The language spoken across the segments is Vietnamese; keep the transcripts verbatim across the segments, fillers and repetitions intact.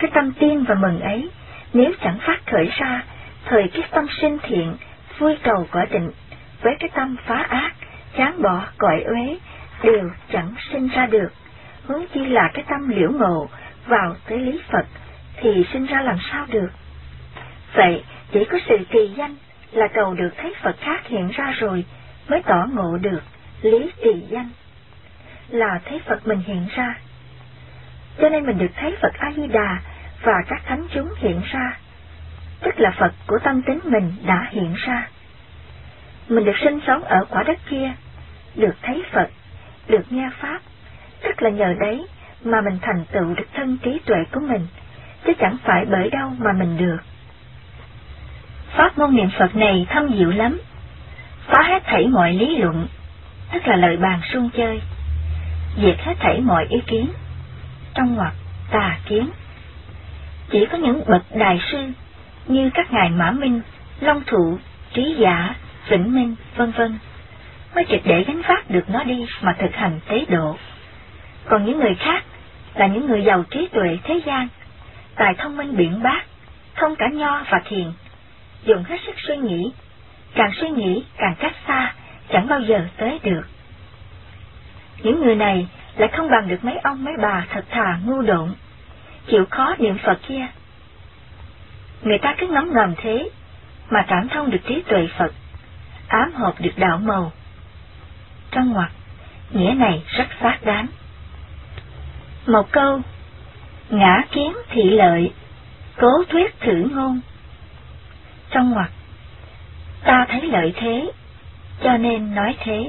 cái tâm tin và mừng ấy, nếu chẳng phát khởi ra, thời cái tâm sinh thiện, vui cầu cõi tịnh, với cái tâm phá ác, chán bỏ cõi uế, đều chẳng sinh ra được. Huống chi là cái tâm liễu ngộ vào tới lý Phật, thì sinh ra làm sao được? Vậy, chỉ có sự trì danh là cầu được thấy Phật khác hiện ra rồi, mới tỏ ngộ được lý trì danh, là thấy Phật mình hiện ra. Cho nên mình được thấy Phật A-di-đà và các thánh chúng hiện ra, tức là Phật của tâm tính mình đã hiện ra. Mình được sinh sống ở quả đất kia, được thấy Phật, được nghe Pháp, tức là nhờ đấy mà mình thành tựu được thân trí tuệ của mình, chứ chẳng phải bởi đâu mà mình được. Pháp môn niệm Phật này thâm diệu lắm, phá hết thảy mọi lý luận, tức là lời bàn suông chơi, diệt hết thảy mọi ý kiến, trong ngoặc tà kiến. Chỉ có những bậc đại sư như các ngài Mã Minh, Long Thụ, Trí Giả, Vĩnh Minh, vân vân mới triệt để gánh vác được nó đi mà thực hành tế độ. Còn những người khác là những người giàu trí tuệ thế gian, tài thông minh biện bác, thông cả nho và thiền, dùng hết sức suy nghĩ, càng suy nghĩ càng cách xa, chẳng bao giờ tới được. Những người này lại không bằng được mấy ông mấy bà thật thà ngu độn, chịu khó niệm Phật kia. Người ta cứ ngấm ngầm thế mà cảm thông được trí tuệ Phật, ám hợp được đạo màu. Trong ngoặc, nghĩa này rất xác đáng. Một câu, ngã kiến thị lợi, cố thuyết thử ngôn. Trong ngoặc, ta thấy lợi thế, cho nên nói thế.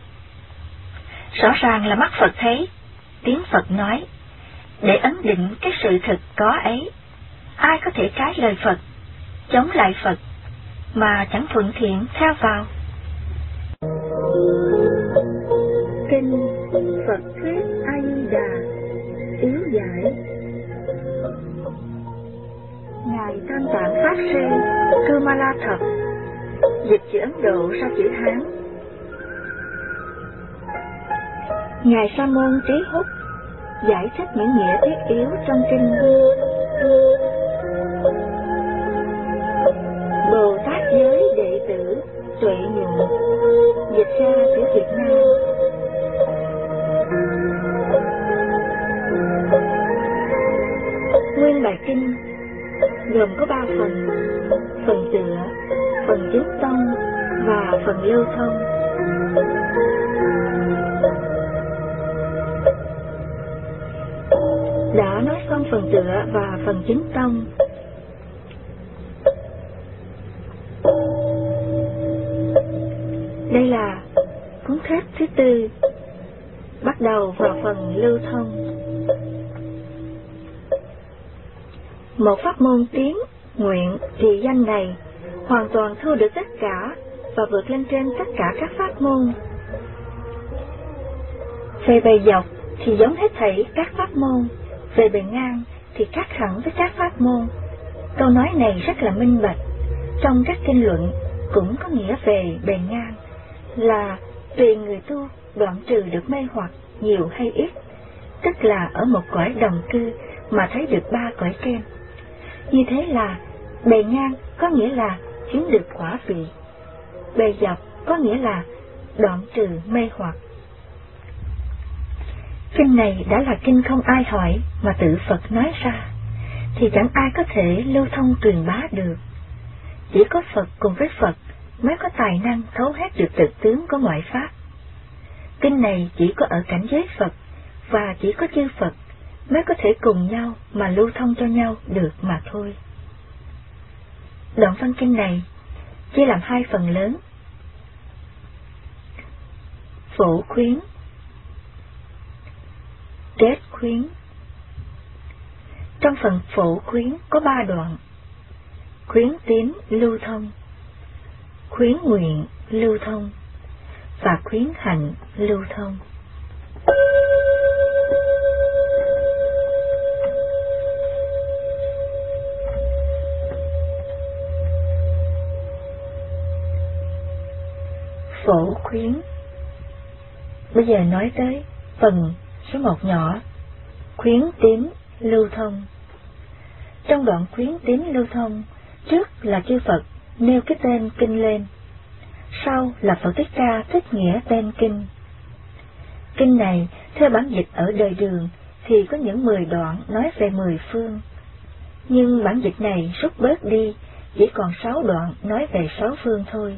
Rõ ràng là mắt Phật thấy, tiếng Phật nói, để ấn định cái sự thực có ấy. Ai có thể trái lời Phật, chống lại Phật, mà chẳng thuận thiện theo vào. Kinh Phật thuyết A-di-đà yếu giải. Ngài Tam Tạng Pháp Sư Kumala Thập dịch chữ Ấn Độ ra chữ Hán. Ngài Sa Môn Trí Húc giải thích những nghĩa thiết yếu trong kinh. Bồ Tát giới đệ tử Tuệ Nhuận dịch ra chữ Việt Nam. Nguyên bài kinh gồm có ba phần: phần tựa, phần chính tông và phần lưu thông. Đã nói xong phần tựa và phần chính tông, đây là cuốn thép thứ tư, bắt đầu vào phần lưu thông. Một pháp môn tiến nguyện trì danh này hoàn toàn thu được tất cả và vượt lên trên tất cả các pháp môn. Về bề dọc thì giống hết thảy các pháp môn, về bề ngang thì khác hẳn với các pháp môn. Câu nói này rất là minh bạch. Trong các kinh luận cũng có nghĩa về bề ngang, là tùy người tu đoạn trừ được mê hoặc nhiều hay ít, tức là ở một cõi đồng cư mà thấy được ba cõi trên. Như thế là bề ngang có nghĩa là chứng được quả vị, bề dọc có nghĩa là đoạn trừ mê hoặc. Kinh này đã là kinh không ai hỏi mà tự Phật nói ra, thì chẳng ai có thể lưu thông truyền bá được. Chỉ có Phật cùng với Phật mới có tài năng thấu hết được thực tướng của mọi pháp. Kinh này chỉ có ở cảnh giới Phật và chỉ có chư Phật mới có thể cùng nhau mà lưu thông cho nhau được mà thôi. Đoạn văn kinh này chia làm hai phần lớn: phổ khuyến, kết khuyến. Trong phần phổ khuyến có ba đoạn: khuyến tín lưu thông, khuyến nguyện lưu thông và khuyến hạnh lưu thông. Phổ khuyến. Bây giờ nói tới phần số một nhỏ, khuyến tín lưu thông. Trong đoạn khuyến tín lưu thông, trước là chư Phật nêu cái tên kinh lên, sau là Phật Thích Ca thích nghĩa tên kinh. Kinh này, theo bản dịch ở đời Đường, thì có những mười đoạn nói về mười phương, nhưng bản dịch này rút bớt đi, chỉ còn sáu đoạn nói về sáu phương thôi.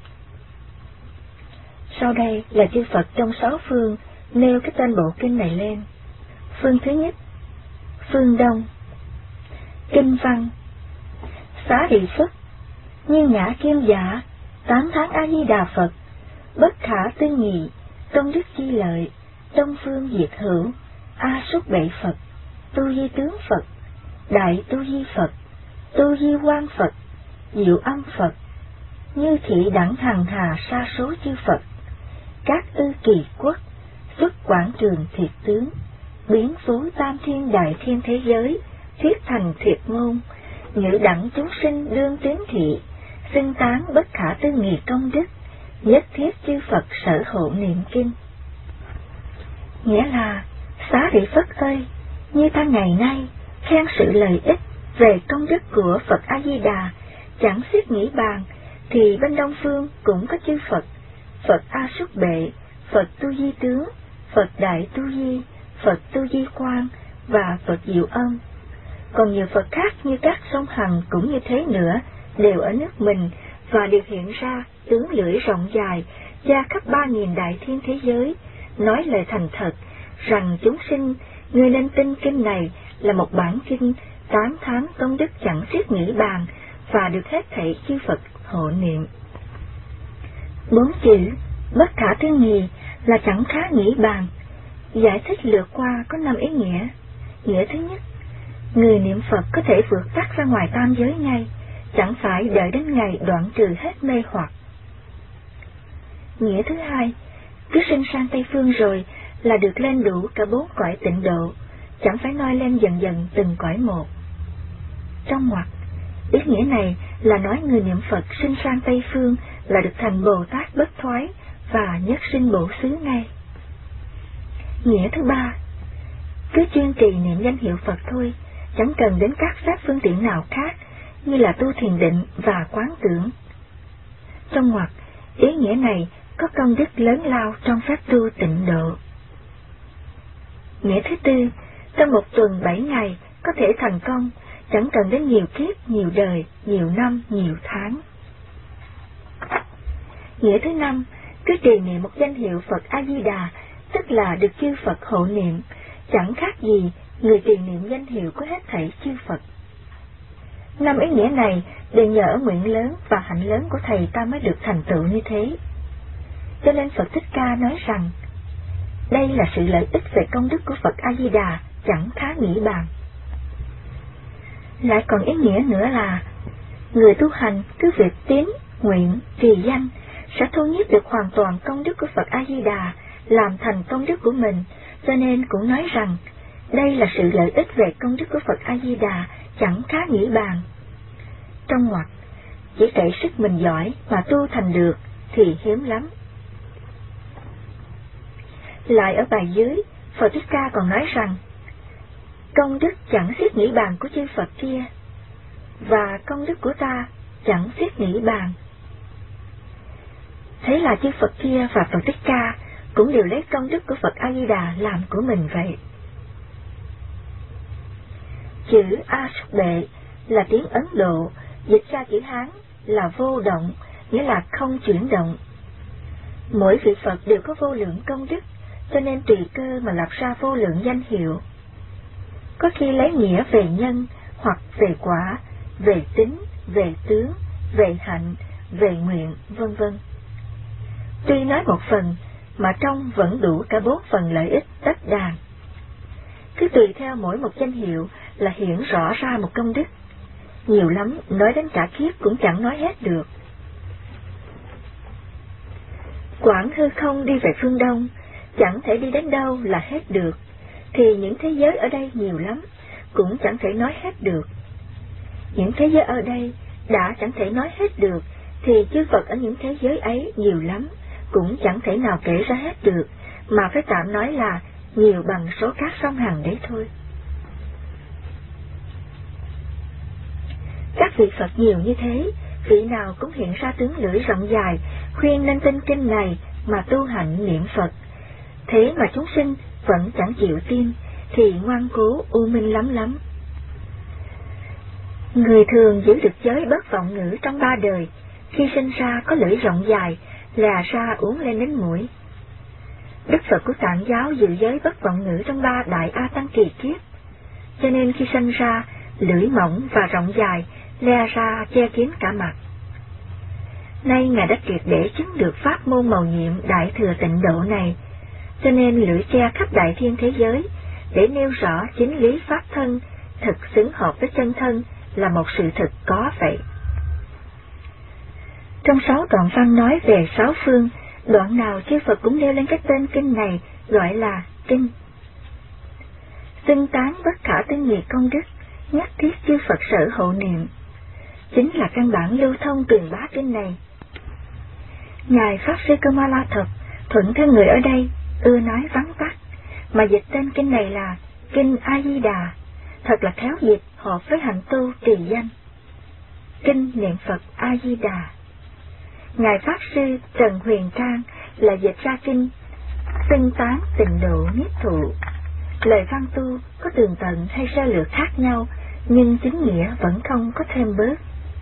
Sau đây là chư Phật trong sáu phương nêu cái tên bộ kinh này lên. Phương thứ nhất, phương Đông. Kinh văn: Xá Lợi Phất, như ngã kim giả, tán thán A Di Đà Phật, bất khả tư nghị, công đức chi lợi, đông phương diệt hữu, A Súc Bệ Phật, Tu Di Tướng Phật, Đại Tu Di Phật, Tu Di Quang Phật, Diệu Âm Phật, như thị đẳng hằng hà sa số chư Phật, các ư kỳ quốc, xuất quảng trường thiệt tướng, biến phú tam thiên đại thiên thế giới, thiết thành thiệt ngôn, nhữ đẳng chúng sinh đương tín thị, xưng tán bất khả tư nghị công đức, nhất thiết chư Phật sở hộ niệm kinh. Nghĩa là, Xá Lợi Phất ơi, như ta ngày nay khen sự lợi ích về công đức của Phật A Di Đà chẳng xiết nghĩ bàn, thì bên Đông phương cũng có chư Phật, Phật A Súc Bệ, Phật Tu Di Tướng, Phật Đại Tu Di, Phật Tu Di Quang và Phật Diệu Âm. Còn nhiều Phật khác như các sông Hằng cũng như thế nữa, đều ở nước mình và đều hiện ra tướng lưỡi rộng dài, gia khắp ba nghìn đại thiên thế giới, nói lời thành thật rằng chúng sinh, ngươi nên tin kinh này là một bản kinh tám tháng công đức chẳng xiết nghĩ bàn và được hết thảy chư Phật hộ niệm. Bốn chữ bất khả tư nghị là chẳng khá nghĩ bàn. Giải thích lược qua có năm ý nghĩa. Nghĩa thứ nhất, người niệm Phật có thể vượt tắt ra ngoài tam giới ngay, chẳng phải đợi đến ngày đoạn trừ hết mê hoặc. Nghĩa thứ hai, cứ sinh sang Tây Phương rồi là được lên đủ cả bốn cõi tịnh độ, chẳng phải noi lên dần dần từng cõi một. Trong ngoặc, ý nghĩa này là nói người niệm Phật sinh sang Tây Phương là được thành Bồ Tát bất thoái và nhất sinh bổ xứ ngay. Nghĩa thứ ba, cứ chuyên trì niệm danh hiệu Phật thôi, chẳng cần đến các pháp phương tiện nào khác như là tu thiền định và quán tưởng. Trong ngoặc, ý nghĩa này có công đức lớn lao trong pháp tu tịnh độ. Nghĩa thứ tư, trong một tuần bảy ngày có thể thành công, chẳng cần đến nhiều kiếp, nhiều đời, nhiều năm, nhiều tháng. Nghĩa thứ năm, cứ trì niệm một danh hiệu Phật A Di Đà, tức là được chư Phật hộ niệm, chẳng khác gì người trì niệm danh hiệu của hết thảy chư Phật. Năm ý nghĩa này đều nhờ ở nguyện lớn và hạnh lớn của thầy ta mới được thành tựu như thế. Cho nên Phật Thích Ca nói rằng, đây là sự lợi ích về công đức của Phật A Di Đà chẳng khá nghĩ bàn. Lại còn ý nghĩa nữa là, người tu hành cứ việc tín, nguyện, trì danh sẽ thu nhiếp được hoàn toàn công đức của Phật A Di Đà, làm thành công đức của mình, cho nên cũng nói rằng, đây là sự lợi ích về công đức của Phật A Di Đà chẳng khá nghĩ bàn. Trong ngoặc, chỉ cậy sức mình giỏi mà tu thành được thì hiếm lắm. Lại ở bài dưới, Phật Thích Ca còn nói rằng, công đức chẳng xiết nghĩ bàn của chư Phật kia, và công đức của ta chẳng xiết nghĩ bàn. Thế là chư Phật kia và Phật Thích Ca cũng đều lấy công đức của Phật A Di Đà làm của mình vậy. Chữ A Súc Bệ là tiếng Ấn Độ, dịch ra chữ Hán là vô động, nghĩa là không chuyển động. Mỗi vị Phật đều có vô lượng công đức, cho nên tùy cơ mà lập ra vô lượng danh hiệu. Có khi lấy nghĩa về nhân, hoặc về quả, về tính, về tướng, về hạnh, về nguyện, vân vân. Tuy nói một phần, mà trong vẫn đủ cả bốn phần lợi ích tất đàn. Cứ tùy theo mỗi một danh hiệu là hiện rõ ra một công đức. Nhiều lắm, nói đến cả kiếp cũng chẳng nói hết được. Quảng hư không đi về phương Đông, chẳng thể đi đến đâu là hết được, thì những thế giới ở đây nhiều lắm, cũng chẳng thể nói hết được. Những thế giới ở đây đã chẳng thể nói hết được, thì chư Phật ở những thế giới ấy nhiều lắm, cũng chẳng thể nào kể ra hết được, mà phải tạm nói là nhiều bằng số các sông Hằng đấy thôi. các vị Phật nhiều như thế, vị nào cũng hiện ra tướng lưỡi rộng dài, khuyên nên tin kinh này mà tu hạnh niệm Phật. Thế mà chúng sinh vẫn chẳng chịu tin, thì ngoan cố u minh lắm lắm. Người thường giữ được giới bất vọng ngữ trong ba đời, khi sinh ra có lưỡi rộng dài, là ra uống lên đến mũi. Đức Phật của Tạng giáo giữ giới bất vọng ngữ trong ba đại A Tăng kỳ kiếp, cho nên khi sinh ra, lưỡi mỏng và rộng dài, le ra che kín cả mặt. Nay Ngài đã triệt để chứng được pháp môn mầu nhiệm đại thừa tịnh độ này, cho nên lưỡi che khắp đại thiên thế giới, để nêu rõ chính lý pháp thân, thực xứng hợp với chân thân, là một sự thực có vậy. Trong sáu đoạn văn nói về sáu phương, đoạn nào chư Phật cũng nêu lên cái tên kinh này, gọi là kinh. Xưng tán bất khả tư nghị công đức, nhất thiết chư Phật sở hộ niệm, chính là căn bản lưu thông truyền bá kinh này. Ngài Pháp Sư Kamala Thập thuận theo người ở đây ưa nói vắn tắt, mà dịch tên kinh này là Kinh A Di Đà, thật là khéo dịch hợp với hạnh tu trì danh. Kinh niệm Phật A Di Đà. Ngài Pháp Sư Trần Huyền Trang là dịch ra kinh xưng tán tịnh độ niết thụ. Lời văn tu có tường tận hay sơ lược khác nhau, nhưng chính nghĩa vẫn không có thêm bớt.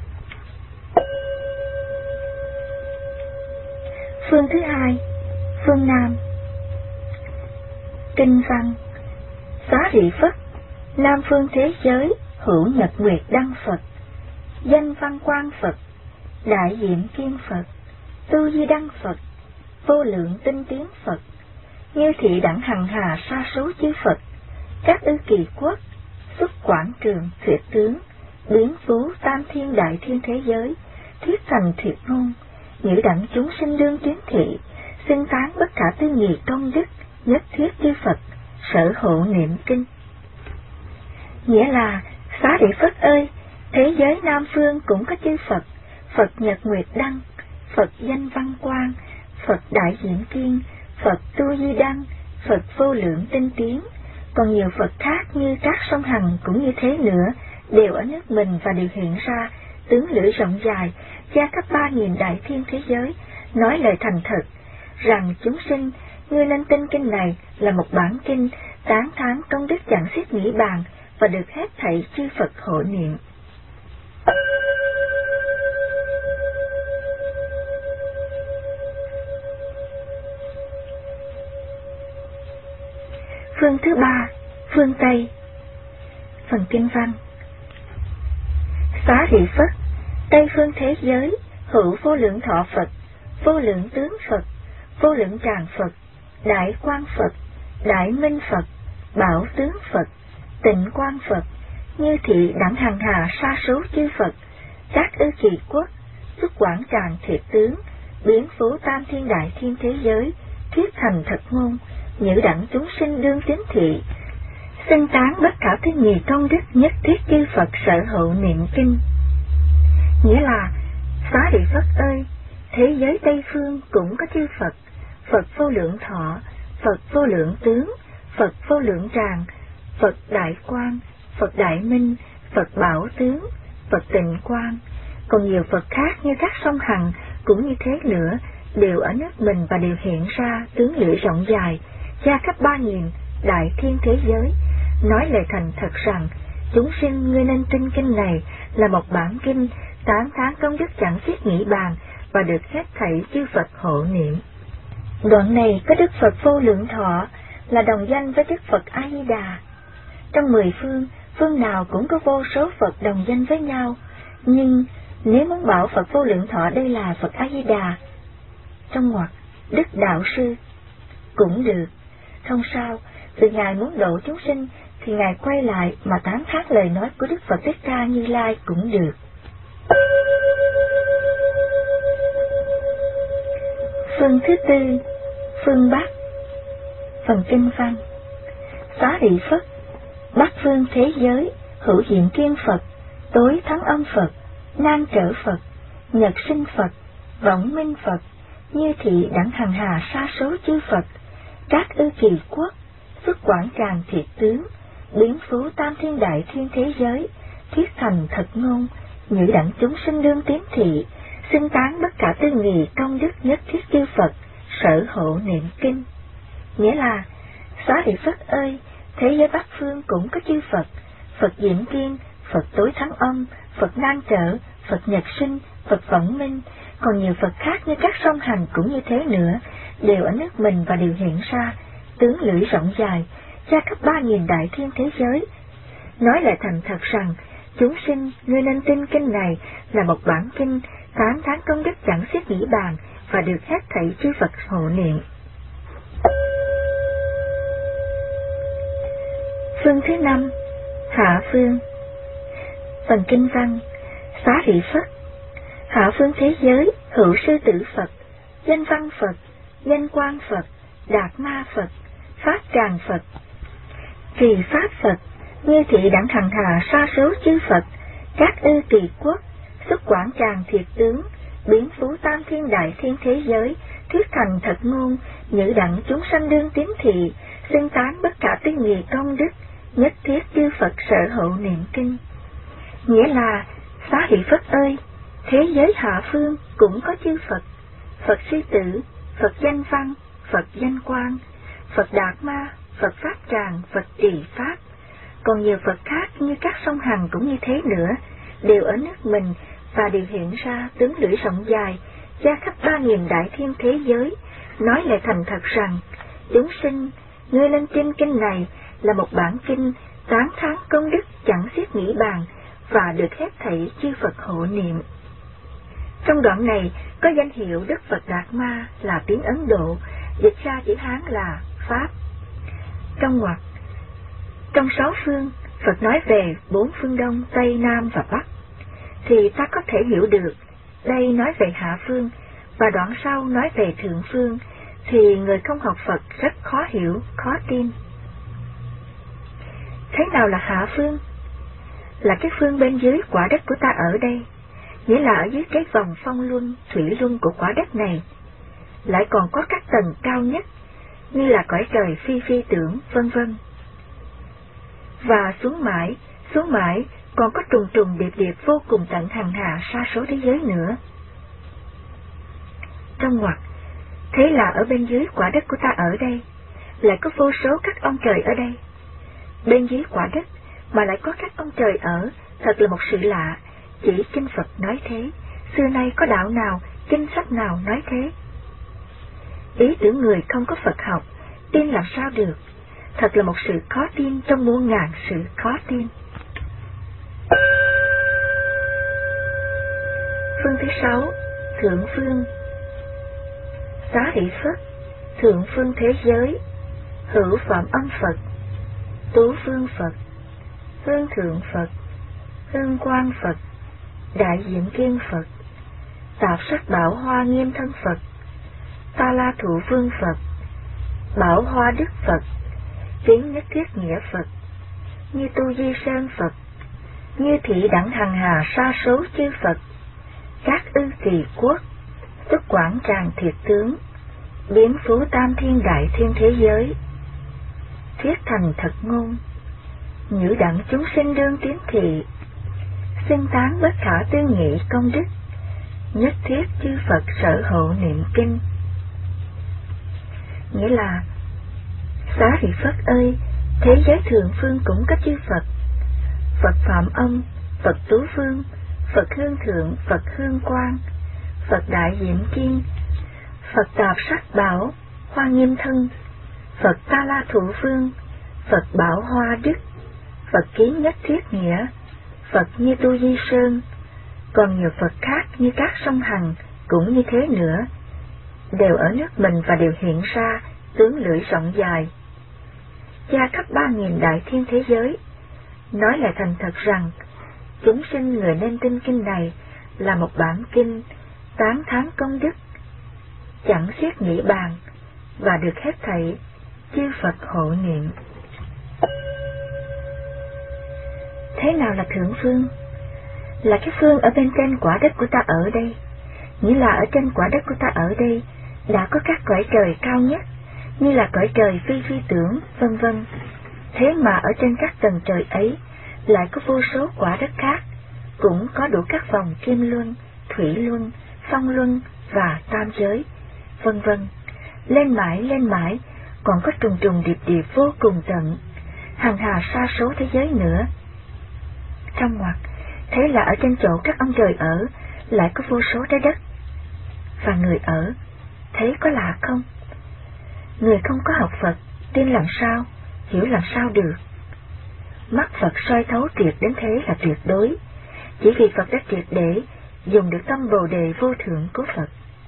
Phương thứ hai, phương Nam. Kinh văn: Xá Rị Phất, Nam phương thế giới hữu nhật nguyệt đăng Phật, danh văn quang Phật, đại diện kiên Phật, tu di đăng Phật, vô lượng tinh tiến Phật, như thị đẳng hằng hà sa số chư Phật, các ư kỳ quốc, xuất quảng trường tuyệt tướng, biến phú tam thiên đại thiên thế giới, thiết thành thiệt ngôn, nhữ đẳng chúng sinh đương tuyến thị, xưng tán bất khả tư nghị công đức, nhất thiết chư Phật sở hộ niệm kinh. Nghĩa là, Xá Rị Phất ơi, thế giới Nam phương cũng có chư Phật, Phật Nhật Nguyệt Đăng, Phật Danh Văn Quang, Phật Đại Diện Kiên, Phật Tu Di Đăng, Phật Vô Lượng Tinh Tiến, còn nhiều Phật khác như các sông Hằng cũng như thế nữa, đều ở nước mình và đều hiện ra tướng lưỡi rộng dài, che khắp ba nghìn đại thiên thế giới, nói lời thành thật, rằng chúng sinh, ngươi nên tin kinh này là một bản kinh, tán thán công đức chẳng xiết nghĩ bàn, và được hết thảy chư Phật hộ niệm. Phương thứ ba, phương Tây. Phần kinh văn: Xá Rị Phất, Tây phương thế giới hữu vô lượng thọ Phật, vô lượng tướng Phật, vô lượng tràng Phật, đại quang Phật, đại minh Phật, bảo tướng Phật, tịnh quang Phật, như thị đẳng hằng hà sa số chư Phật, các ư kỳ quốc, xuất quảng tràng thiệt tướng, biến phú tam thiên đại thiên thế giới, thiết thành thật ngôn, nhữ đẳng chúng sinh đương tín thị, xưng tán bất khả tư nghị công đức, nhất thiết chư Phật sở hộ niệm kinh. Nghĩa là, Xá Rị Phất ơi, thế giới Tây phương cũng có chư Phật, Phật vô lượng thọ, Phật vô lượng tướng, Phật vô lượng tràng, Phật đại quang, Phật đại minh, Phật bảo tướng, Phật tịnh quang, còn nhiều Phật khác như các sông Hằng cũng như thế nữa, đều ở nước mình và đều hiện ra tướng lưỡi rộng dài, che khắp ba nghìn đại thiên thế giới, nói lời thành thật rằng chúng sinh ngươi nên tin kinh này là một bản kinh, tán thán công đức chẳng xiết nghĩ bàn, và được hết thảy chư Phật hộ niệm. Đoạn này có Đức Phật vô lượng thọ là đồng danh với Đức Phật A Di Đà. Trong mười phương, phương nào cũng có vô số Phật đồng danh với nhau, nhưng nếu muốn bảo Phật vô lượng thọ đây là Phật A Di Đà, trong ngoặc Đức Đạo Sư cũng được, không sao. Vì Ngài muốn độ chúng sinh thì Ngài quay lại mà tán thán lời nói của Đức Phật Thích Ca Như Lai cũng được. Phương thứ tư, phương Bắc. Phần kinh văn: Xá Rị Phất, Bắc phương thế giới hữu diện kiên Phật, tối thắng âm Phật, nan trở Phật, nhật sinh Phật, võng minh Phật, như thị đẳng hằng hà sa số chư Phật, các ư kỳ quốc, xuất quảng tràng thiệt tướng, biến phú tam thiên đại thiên thế giới, thiết thành thật ngôn, nhữ đẳng chúng sinh đương tiến thị, xưng tán bất cả tư nghị công đức nhất thiết chư Phật, sở hộ niệm kinh. Nghĩa là, Xá Lợi Phất ơi, thế giới Bắc Phương cũng có chư Phật, Phật Diệm Kiên, Phật Tối Thắng Âm, Phật Nan Trợ, Phật Nhật Sinh, Phật Võng Minh, còn nhiều Phật khác như các song hành cũng như thế nữa, đều ở nước mình và đều hiện ra, tướng lưỡi rộng dài, tra khắp ba nghìn đại thiên thế giới. Nói lại thành thật rằng, chúng sinh, ngươi nên tin kinh này là một bản kinh, tám tháng công đức chẳng xiết nghĩ bàn, và được hết thảy chư Phật hộ niệm. Phương thứ năm, Hạ Phương. Phần kinh văn: Xá Lợi Phất, hạ phương thế giới hữu sư tử Phật, danh văn Phật, danh quang Phật, đạt ma Phật, pháp tràng Phật, kỳ pháp Phật, như thị đẳng hằng hà sa số chư Phật, các ư kỳ quốc, xuất quảng tràng thiệt tướng, biến phú tam thiên đại thiên thế giới, thuyết thành thật ngôn, nhữ đẳng chúng sanh đương tín thị, xưng tán bất cả tư nghị công đức, nhất thiết chư Phật sở hộ niệm kinh. Nghĩa là, Xá Lợi Phất ơi, thế giới hạ phương cũng có chư Phật, Phật sư tử, Phật danh văn, Phật danh quang, Phật đạt ma, Phật pháp tràng, Phật trì pháp, còn nhiều Phật khác như các sông Hằng cũng như thế nữa, đều ở nước mình và đều hiện ra tướng lưỡi rộng dài, tra khắp ba nghìn đại thiên thế giới, nói lại thành thật rằng, chúng sinh, ngươi lên tin kinh này là một bản kinh, tám tháng công đức chẳng xiết nghĩ bàn, và được hết thảy chư Phật hộ niệm. Trong đoạn này có danh hiệu Đức Phật Đạt Ma là tiếng Ấn Độ, dịch ra chữ Hán là Pháp. Trong ngoặc, trong sáu phương, Phật nói về bốn phương Đông, Tây, Nam và Bắc, thì ta có thể hiểu được, đây nói về hạ phương, và đoạn sau nói về thượng phương, thì người không học Phật rất khó hiểu, khó tin. Thế nào là hạ phương? Là cái phương bên dưới quả đất của ta ở đây, nghĩa là ở dưới cái vòng phong luân, thủy luân của quả đất này. Lại còn có các tầng cao nhất, như là cõi trời phi phi tưởng, vân vân. Và xuống mãi, xuống mãi, còn có trùng trùng điệp điệp vô cùng tận hằng hà sa số thế giới nữa. Trong ngoặc, thế là ở bên dưới quả đất của ta ở đây, lại có vô số các ông trời ở đây. Bên dưới quả đất mà lại có các ông trời ở, thật là một sự lạ, chỉ kinh Phật nói thế, xưa nay có đạo nào, kinh sách nào nói thế. Ý tưởng người không có Phật học, tin làm sao được, thật là một sự khó tin trong muôn ngàn sự khó tin. Phương thứ sáu, Thượng Phương. Xá Lợi Phất, thượng phương thế giới, hữu Phạm Âm Phật, Tú Phương Phật, Hương Thượng Phật, Hương Quang Phật, Đại Diện Kiên Phật, Tạp Sắc Bảo Hoa Nghiêm Thân Phật, Ta La Thụ Phương Phật, Bảo Hoa Đức Phật, Kiến Nhất Thiết Nghĩa Phật, Như Tu Di Sơn Phật, Như Thị Đẳng Hằng Hà Sa Số Chư Phật, Các Ư Kỳ Quốc, Tức Quảng Tràng Thiệt Tướng, Biến Phú Tam Thiên Đại Thiên Thế Giới, Thuyết Thành Thật Ngôn, Nhữ Đẳng Chúng Sinh Đương Tiến Thị, Xưng Tán Bất Khả Tư Nghị Công Đức, Nhất Thiết Chư Phật Sở Hộ Niệm Kinh. Nghĩa là, Xá Lợi Phất ơi, thế giới thượng phương cũng có chư Phật, Phật Phạm Âm, Phật Tú Phương, Phật Hương Thượng, Phật Hương Quang, Phật Đại Diệm Kiên, Phật Tạp Sắc Bảo, Hoa Nghiêm Thân, Phật Ta La Thụ Phương, Phật Bảo Hoa Đức, Phật Kiến Nhất Thiết Nghĩa, Phật Như Tu Di Sơn, còn nhiều Phật khác như các sông Hằng cũng như thế nữa, đều ở nước mình và đều hiện ra tướng lưỡi rộng dài, tra khắp ba nghìn đại thiên thế giới. Nói lại thành thật rằng, chúng sinh người nên tin kinh này là một bản kinh tám tháng công đức, chẳng xiết nghĩ bàn, và được hết thảy chư Phật hộ niệm. Thế nào là thượng phương? Là cái phương ở bên trên quả đất của ta ở đây, nghĩa là ở trên quả đất của ta ở đây đã có các cõi trời cao nhất, như là cõi trời phi phi tưởng, vân vân. Thế mà ở trên các tầng trời ấy lại có vô số quả đất khác, cũng có đủ các vòng kim luân, thủy luân, phong luân và tam giới, vân vân. Lên mãi lên mãi, còn có trùng trùng điệp điệp vô cùng tận, hàng hà sa số thế giới nữa. Trong ngoặc, thế là ở trên chỗ các ông trời ở lại có vô số trái đất, và người ở, thế có lạ không? Người không có học Phật, tin làm sao, hiểu làm sao được. Mắt Phật soi thấu triệt đến thế là tuyệt đối, chỉ vì Phật đã triệt để dùng được tâm Bồ Đề vô thượng của Phật.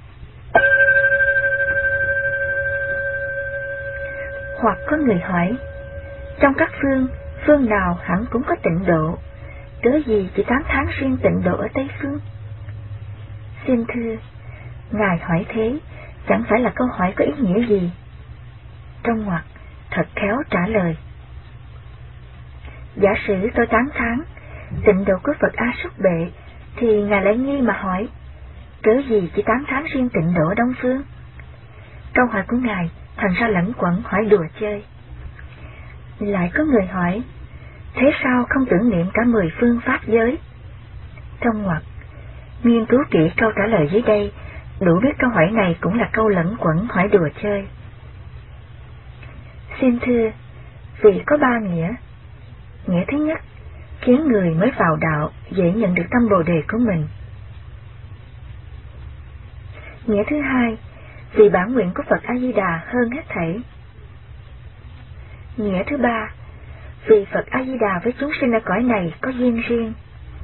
Hoặc có người hỏi, trong các phương, phương nào hẳn cũng có tịnh độ, cớ gì chỉ tám tháng riêng tịnh độ ở Tây Phương? Xin thưa, Ngài hỏi thế chẳng phải là câu hỏi có ý nghĩa gì. Trong ngoặc thật khéo trả lời, giả sử tôi tám tháng tịnh độ của Phật A Xúc Bệ, thì Ngài lại nghi mà hỏi, cớ gì chỉ tám tháng riêng tịnh độ ở Đông Phương? Câu hỏi của Ngài thành ra lẫn quẩn hỏi đùa chơi. Lại có người hỏi, thế sao không tưởng niệm cả mười phương pháp giới? Trong ngoặc, nghiên cứu kỹ câu trả lời dưới đây, đủ biết câu hỏi này cũng là câu lẫn quẩn hỏi đùa chơi. Xin thưa, vì có ba nghĩa. Nghĩa thứ nhất, khiến người mới vào đạo dễ nhận được tâm Bồ Đề của mình. Nghĩa thứ hai, vì bản nguyện của Phật A Di Đà hơn hết thảy. Nghĩa thứ ba, vì Phật A Di Đà với chúng sinh ở cõi này có duyên riêng.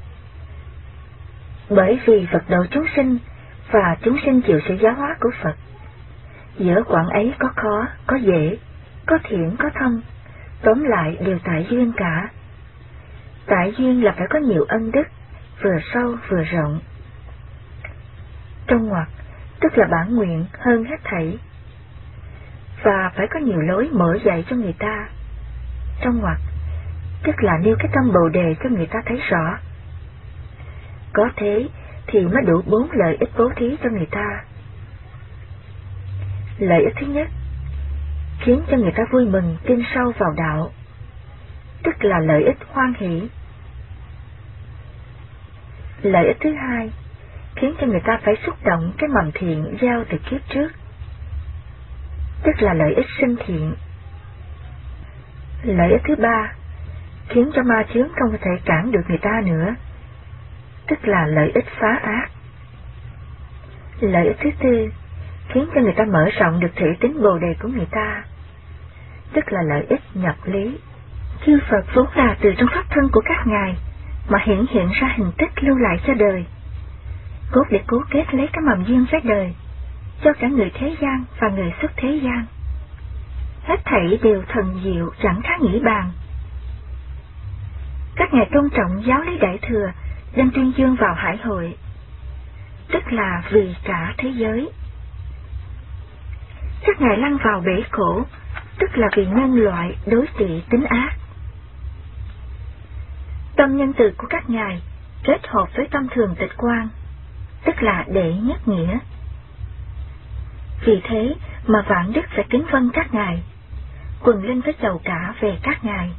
Bởi vì Phật độ chúng sinh và chúng sinh chịu sự giáo hóa của Phật, giữa quãng ấy có khó, có dễ, có thiện, có thông, tóm lại đều tại duyên cả. Tại duyên là phải có nhiều ân đức, vừa sâu vừa rộng. Trong ngoặc, tức là bản nguyện hơn hết thảy, và phải có nhiều lối mở dạy cho người ta. Trong ngoặc, tức là nêu cái tâm Bồ Đề cho người ta thấy rõ. Có thế thì mới đủ bốn lợi ích bố thí cho người ta. Lợi ích thứ nhất, khiến cho người ta vui mừng tin sâu vào đạo, tức là lợi ích hoan hỷ. Lợi ích thứ hai, khiến cho người ta phải xúc động cái mầm thiện gieo từ kiếp trước, tức là lợi ích sinh thiện. Lợi ích thứ ba, khiến cho ma chướng không thể cản được người ta nữa, tức là lợi ích phá ác. Lợi ích thứ tư, khiến cho người ta mở rộng được thể tính Bồ Đề của người ta, tức là lợi ích nhập lý. Chư Phật vốn là từ trong pháp thân của các ngài mà hiển hiện ra hình tích lưu lại cho đời, cốt để cố kết lấy cái mầm duyên với đời, cho cả người thế gian và người xuất thế gian. Hết thảy đều thần diệu chẳng khác nghĩ bàn. Các ngài tôn trọng giáo lý Đại Thừa, đem tuyên dương vào hải hội, tức là vì cả thế giới. Các ngài lăn vào bể khổ, tức là vì nhân loại đối trị tính ác. Tâm nhân từ của các ngài kết hợp với tâm thường tịch quan, tức là đệ nhất nghĩa. Vì thế mà vạn đức phải kính vâng các ngài, quần linh phải chầu cả về các ngài.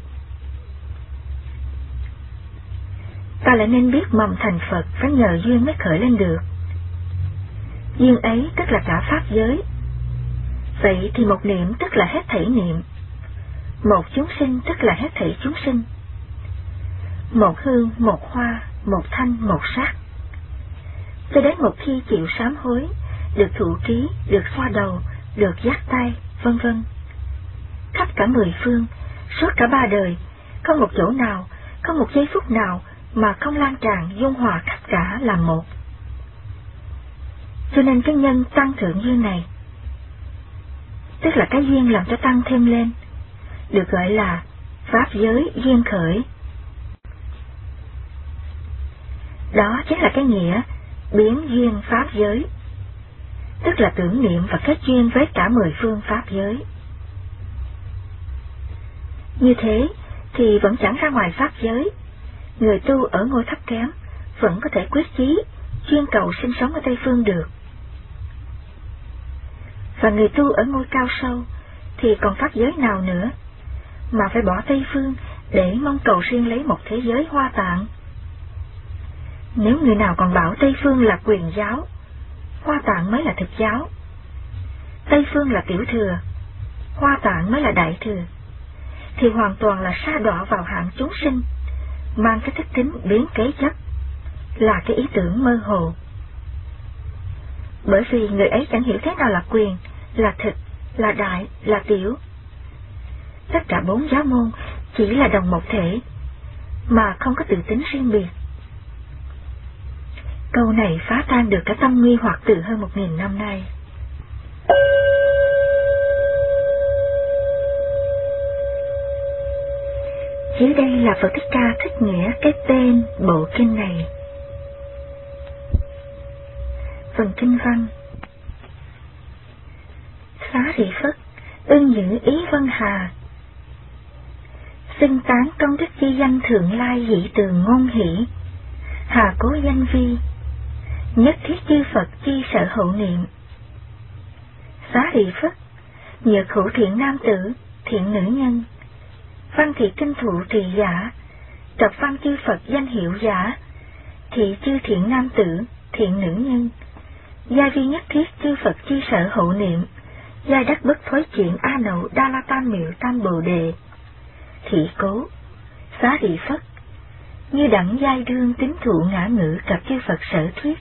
Ta lại nên biết mầm thành Phật phải nhờ duyên mới khởi lên được. Duyên ấy tức là cả pháp giới. Vậy thì một niệm tức là hết thảy niệm, một chúng sinh tức là hết thảy chúng sinh, một hương, một hoa, một thanh, một sắc. Cho đến một khi chịu sám hối, được thụ ký, được xoa đầu, được dắt tay, vân vân. Khắp cả mười phương, suốt cả ba đời, không một chỗ nào, không một giây phút nào mà không lan tràn dung hòa khắp cả làm một. Cho nên cái nhân tăng thượng duyên này, tức là cái duyên làm cho tăng thêm lên, được gọi là pháp giới duyên khởi. Đó chính là cái nghĩa biến duyên pháp giới, tức là tưởng niệm và kết duyên với cả mười phương pháp giới. Như thế thì vẫn chẳng ra ngoài pháp giới, người tu ở ngôi thấp kém vẫn có thể quyết chí chuyên cầu sinh sống ở Tây Phương được. Và người tu ở ngôi cao sâu thì còn pháp giới nào nữa mà phải bỏ Tây Phương để mong cầu riêng lấy một thế giới Hoa Tạng. Nếu người nào còn bảo Tây Phương là quyền giáo, Hoa Tạng mới là thực giáo, Tây Phương là tiểu thừa, Hoa Tạng mới là đại thừa, thì hoàn toàn là sa đọa vào hạng chúng sinh, mang cái thức tính biến kế chấp, là cái ý tưởng mơ hồ. Bởi vì người ấy chẳng hiểu thế nào là quyền, là thực, là đại, là tiểu. Tất cả bốn giáo môn chỉ là đồng một thể, mà không có tự tính riêng biệt. Câu này phá tan được cả tâm nghi hoặc từ hơn một nghìn năm nay. Dưới đây là Phật Thích Ca thích nghĩa cái tên bộ kinh này. Phần kinh văn: Xá Rị Phất ưng giữ ý Vân Hà, xưng tán công đức chi danh thượng lai dị tường ngôn hỷ, hà cố danh vi, nhất thiết chư Phật chi sợ hậu niệm. Xá Rị Phất nhược hữu thiện nam tử, thiện nữ nhân, văn thị kinh thụ trì giả, tập văn chư Phật danh hiệu giả, thị chư thiện nam tử, thiện nữ nhân, giai vi nhất thiết chư Phật chi sợ hậu niệm, giai đắc bất thối chuyện a nậu đa la tam miệu tam bồ đề. Thị cố Xá Rị Phất như đẳng giai đương tín thụ ngã ngữ cặp chư Phật sở thuyết.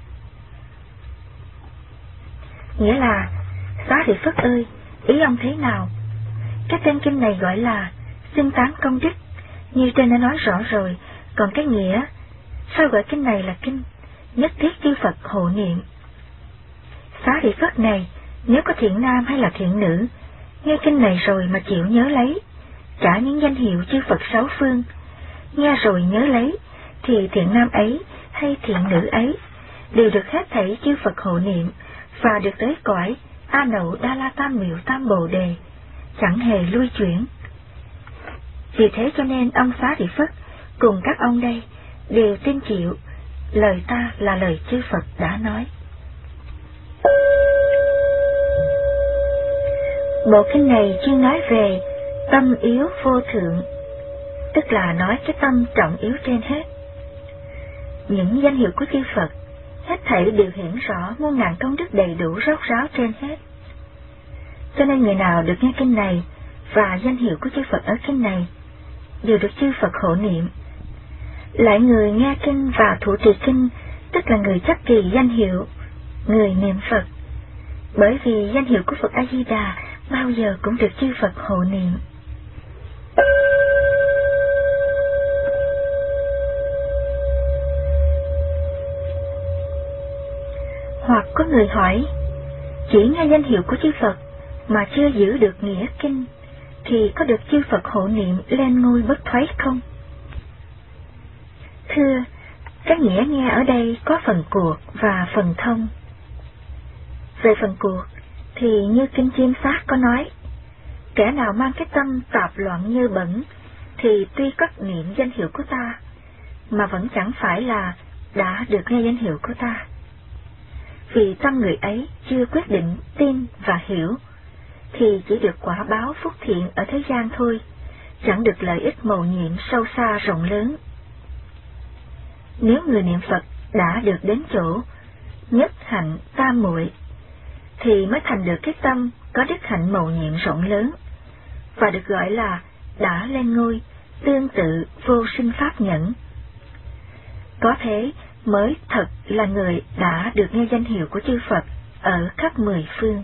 Nghĩa là: Xá Rị Phất ơi, ý ông thế nào? Cái tên kinh này gọi là xưng tán công đức, như trên đã nói rõ rồi, còn cái nghĩa, sao gọi kinh này là kinh nhất thiết chư Phật hộ niệm? Xá Rị Phất này, nếu có thiện nam hay là thiện nữ, nghe kinh này rồi mà chịu nhớ lấy, cả những danh hiệu chư Phật sáu phương, nghe rồi nhớ lấy, thì thiện nam ấy hay thiện nữ ấy đều được hết thảy chư Phật hộ niệm, và được tới cõi a nậu đa la tam miệu tam bồ đề, chẳng hề lui chuyển. Vì thế cho nên ông Xá Rị Phất cùng các ông đây đều tin chịu lời ta là lời chư Phật đã nói. Bộ kinh này chuyên nói về tâm yếu vô thượng, tức là nói cái tâm trọng yếu trên hết. Những danh hiệu của chư Phật hết thảy đều hiển rõ muôn ngàn công đức đầy đủ rốt ráo trên hết. Cho nên người nào được nghe kinh này và danh hiệu của chư Phật ở kinh này đều được chư Phật hộ niệm. Lại người nghe kinh và thụ trì kinh, tức là người chấp trì danh hiệu, người niệm Phật, bởi vì danh hiệu của Phật A Di Đà bao giờ cũng được chư Phật hộ niệm. Hoặc có người hỏi, chỉ nghe danh hiệu của chư Phật mà chưa giữ được nghĩa kinh, thì có được chư Phật hộ niệm lên ngôi bất thoái không? Thưa, cái nghĩa nghe ở đây có phần cuộc và phần thông. Về phần cuộc thì như kinh Chiêm Sát có nói, kẻ nào mang cái tâm tạp loạn như bẩn thì tuy có niệm danh hiệu của ta mà vẫn chẳng phải là đã được nghe danh hiệu của ta, vì tâm người ấy chưa quyết định tin và hiểu, thì chỉ được quả báo phúc thiện ở thế gian thôi, chẳng được lợi ích mầu nhiệm sâu xa rộng lớn. Nếu người niệm Phật đã được đến chỗ nhất hạnh tam muội, thì mới thành được cái tâm có đức hạnh mầu nhiệm rộng lớn, và được gọi là đã lên ngôi tương tự vô sinh pháp nhẫn. Có thế mới thật là người đã được nghe danh hiệu của chư Phật ở khắp mười phương.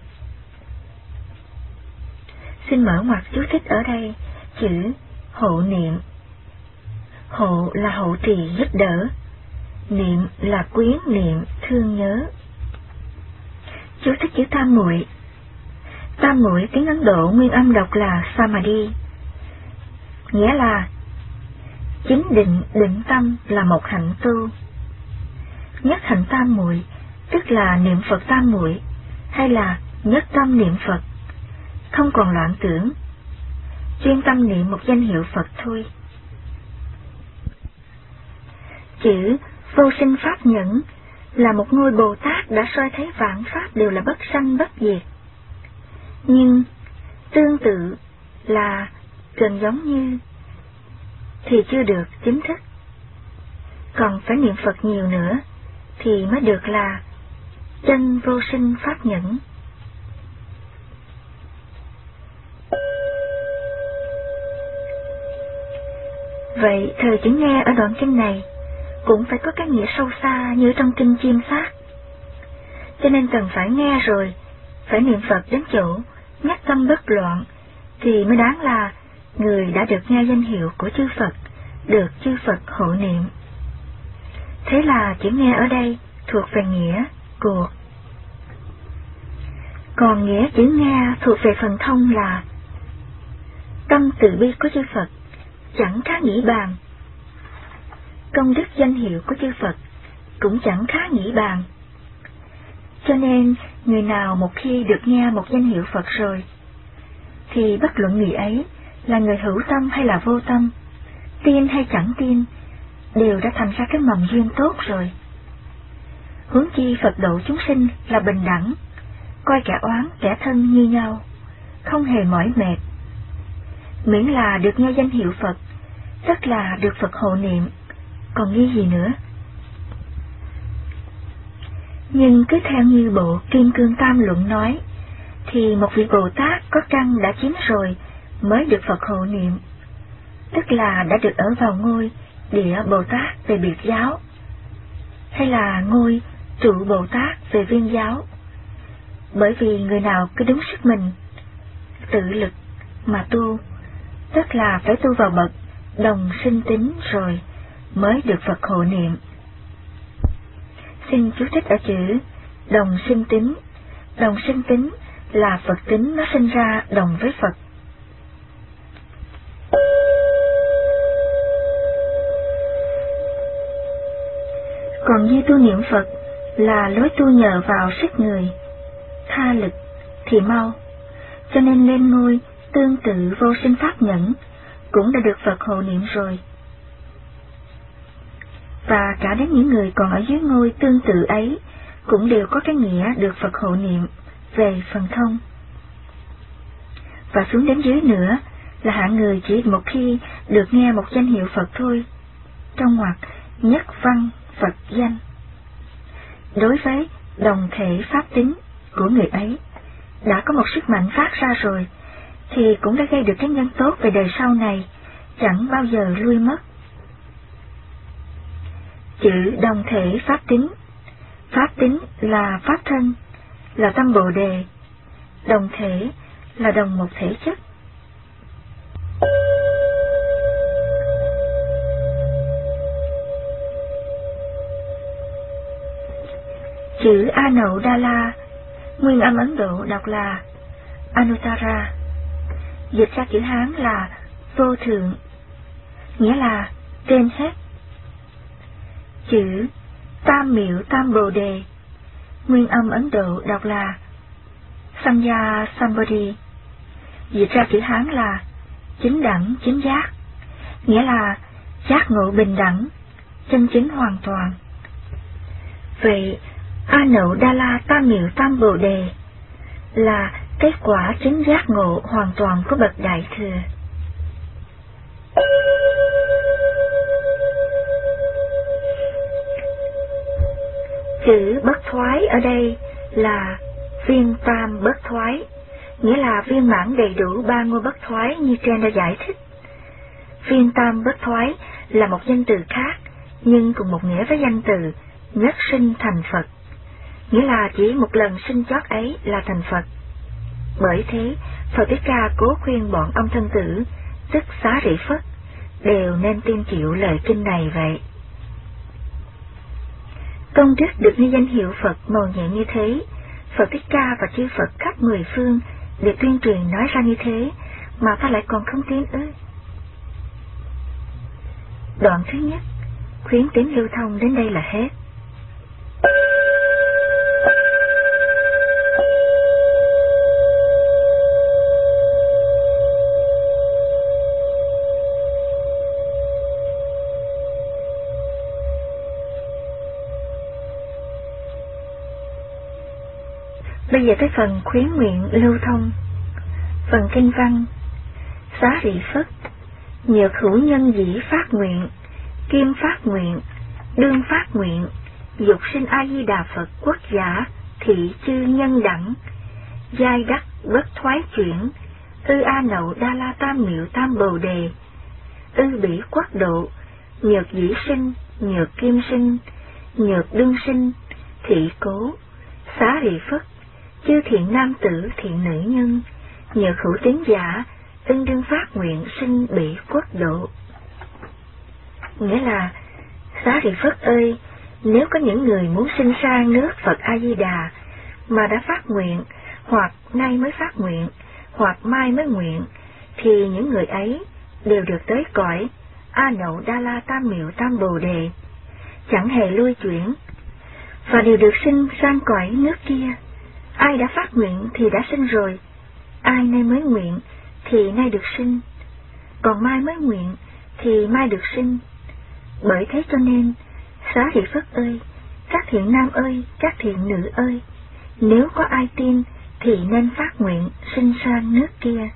Xin mở ngoặc chú thích ở đây chữ hộ niệm. Hộ là hộ trì giúp đỡ, niệm là quyến niệm thương nhớ. Chú thích chữ tam muội. Tam muội tiếng Ấn Độ nguyên âm đọc là Samadhi, nghĩa là chính định định tâm là một hạnh tu. Nhất hạnh tam muội tức là niệm Phật tam muội, hay là nhất tâm niệm Phật, không còn loạn tưởng, chuyên tâm niệm một danh hiệu Phật thôi. Chữ vô sinh pháp nhẫn là một ngôi Bồ Tát đã soi thấy vạn pháp đều là bất sanh bất diệt, nhưng tương tự là gần giống như thì chưa được chính thức. còn phải niệm Phật nhiều nữa, thì mới được là chân vô sinh pháp nhẫn. Vậy thời chữ nghe ở đoạn kinh này cũng phải có cái nghĩa sâu xa như trong kinh Chiêm Sát. Cho nên cần phải nghe rồi, phải niệm Phật đến chỗ nhất tâm bất loạn, thì mới đáng là người đã được nghe danh hiệu của chư Phật, được chư Phật hộ niệm. Thế là chữ nghe ở đây thuộc về nghĩa cuộc. Còn nghĩa chữ nghe thuộc về phần thông là tâm từ bi của chư Phật chẳng khá nghĩ bàn, công đức danh hiệu của chư Phật cũng chẳng khá nghĩ bàn. Cho nên người nào một khi được nghe một danh hiệu Phật rồi, thì bất luận người ấy là người hữu tâm hay là vô tâm, tin hay chẳng tin, đều đã thành ra cái mầm duyên tốt rồi. Huống chi Phật độ chúng sinh là bình đẳng, coi kẻ oán kẻ thân như nhau, không hề mỏi mệt. Miễn là được nghe danh hiệu Phật, tức là được Phật hộ niệm, còn nghi gì nữa. Nhưng cứ theo như bộ Kim Cương Tam Luận nói, thì một vị Bồ Tát có căn đã chín rồi mới được Phật hộ niệm, tức là đã được ở vào ngôi Địa Bồ Tát về biệt giáo, hay là ngôi Trụ Bồ Tát về viên giáo. Bởi vì người nào cứ đúng sức mình, tự lực mà tu, tức là phải tu vào bậc đồng sinh tính rồi mới được Phật hộ niệm. Xin chú thích ở chữ đồng sinh tính. Đồng sinh tính là Phật tính nó sinh ra đồng với Phật. Còn như tu niệm Phật là lối tu nhờ vào sức người, tha lực thì mau, cho nên lên ngôi tương tự vô sinh pháp nhẫn cũng đã được Phật hộ niệm rồi. Và cả đến những người còn ở dưới ngôi tương tự ấy cũng đều có cái nghĩa được Phật hộ niệm về phần thông. Và xuống đến dưới nữa là hạng người chỉ một khi được nghe một danh hiệu Phật thôi, trong ngoặc nhất văn Phật danh. Đối với đồng thể pháp tính của người ấy đã có một sức mạnh phát ra rồi, thì cũng đã gây được cái nhân tốt về đời sau này, chẳng bao giờ lui mất. Chữ đồng thể pháp tính. Pháp tính là pháp thân, là tâm Bồ Đề. Đồng thể là đồng một thể chất. Chữ Anuttara, nguyên âm Ấn Độ đọc là Anuttara, dịch ra chữ Hán là vô thượng, nghĩa là trên hết. Chữ Tam Miệu Tam Bồ Đề, nguyên âm Ấn Độ đọc là Sanya Sambodhi, dịch ra chữ Hán là chính đẳng chính giác, nghĩa là giác ngộ bình đẳng, chân chính hoàn toàn. Vậy Anuttara Tam Miệu Tam Bồ Đề là kết quả chính giác ngộ hoàn toàn của bậc Đại Thừa. Chữ bất thoái ở đây là viên tam bất thoái, nghĩa là viên mãn đầy đủ ba ngôi bất thoái như trên đã giải thích. Viên tam bất thoái là một danh từ khác, nhưng cùng một nghĩa với danh từ nhất sinh thành Phật, nghĩa là chỉ một lần sinh chót ấy là thành Phật. Bởi thế, Phật Thích Ca cố khuyên bọn ông thân tử, tức Xá Rị Phất, đều nên tin chịu lời kinh này vậy. Công đức được như danh hiệu Phật màu nhiệm như thế, Phật Thích Ca và chư Phật khắp mười phương để tuyên truyền nói ra như thế, mà ta lại còn không tin ư? Đoạn thứ nhất, khuyến tín lưu thông đến đây là hết. Bây giờ tới phần khuyến nguyện lưu thông. Phần kinh văn: Xá Rị Phất, nhược hữu nhân dĩ phát nguyện, kim phát nguyện, đương phát nguyện, dục sinh A Di Đà Phật quốc giả, thị chư nhân đẳng, giai đắc bất thoái chuyển, ư a nậu đa la tam miệu tam bồ đề, ư bỉ quốc độ, nhược dĩ sinh, nhược kim sinh, nhược đương sinh, thị cố, xá rị phất, chư thiện nam tử thiện nữ nhân, nhược hữu tín giả, ưng đương phát nguyện sinh bỉ quốc độ. Nghĩa là, xá rị phất ơi, nếu có những người muốn sinh sang nước Phật A Di Đà mà đã phát nguyện, hoặc nay mới phát nguyện, hoặc mai mới nguyện, thì những người ấy đều được tới cõi A Nậu Đa La Tam Miệu Tam Bồ Đề, chẳng hề lui chuyển, và đều được sinh sang cõi nước kia. Ai đã phát nguyện thì đã sinh rồi, ai nay mới nguyện thì nay được sinh, còn mai mới nguyện thì mai được sinh. Bởi thế cho nên, xá rị phất ơi, các thiện nam ơi, các thiện nữ ơi, nếu có ai tin thì nên phát nguyện sinh sang nước kia.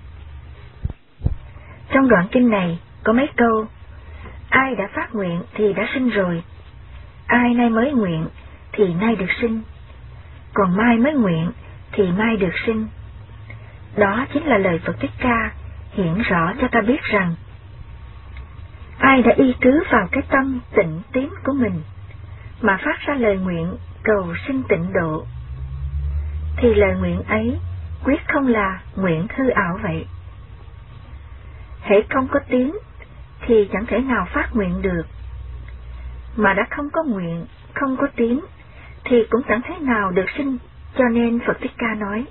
Trong đoạn kinh này có mấy câu: ai đã phát nguyện thì đã sinh rồi, ai nay mới nguyện thì nay được sinh, còn mai mới nguyện thì mai được sinh. Đó chính là lời Phật Thích Ca hiển rõ cho ta biết rằng, ai đã y cứ vào cái tâm tịnh tín của mình mà phát ra lời nguyện cầu sinh tịnh độ, thì lời nguyện ấy quyết không là nguyện hư ảo vậy. Hễ không có tín thì chẳng thể nào phát nguyện được, mà đã không có nguyện, không có tín thì cũng chẳng thể nào được sinh. Cho nên Phật Thích Ca nói,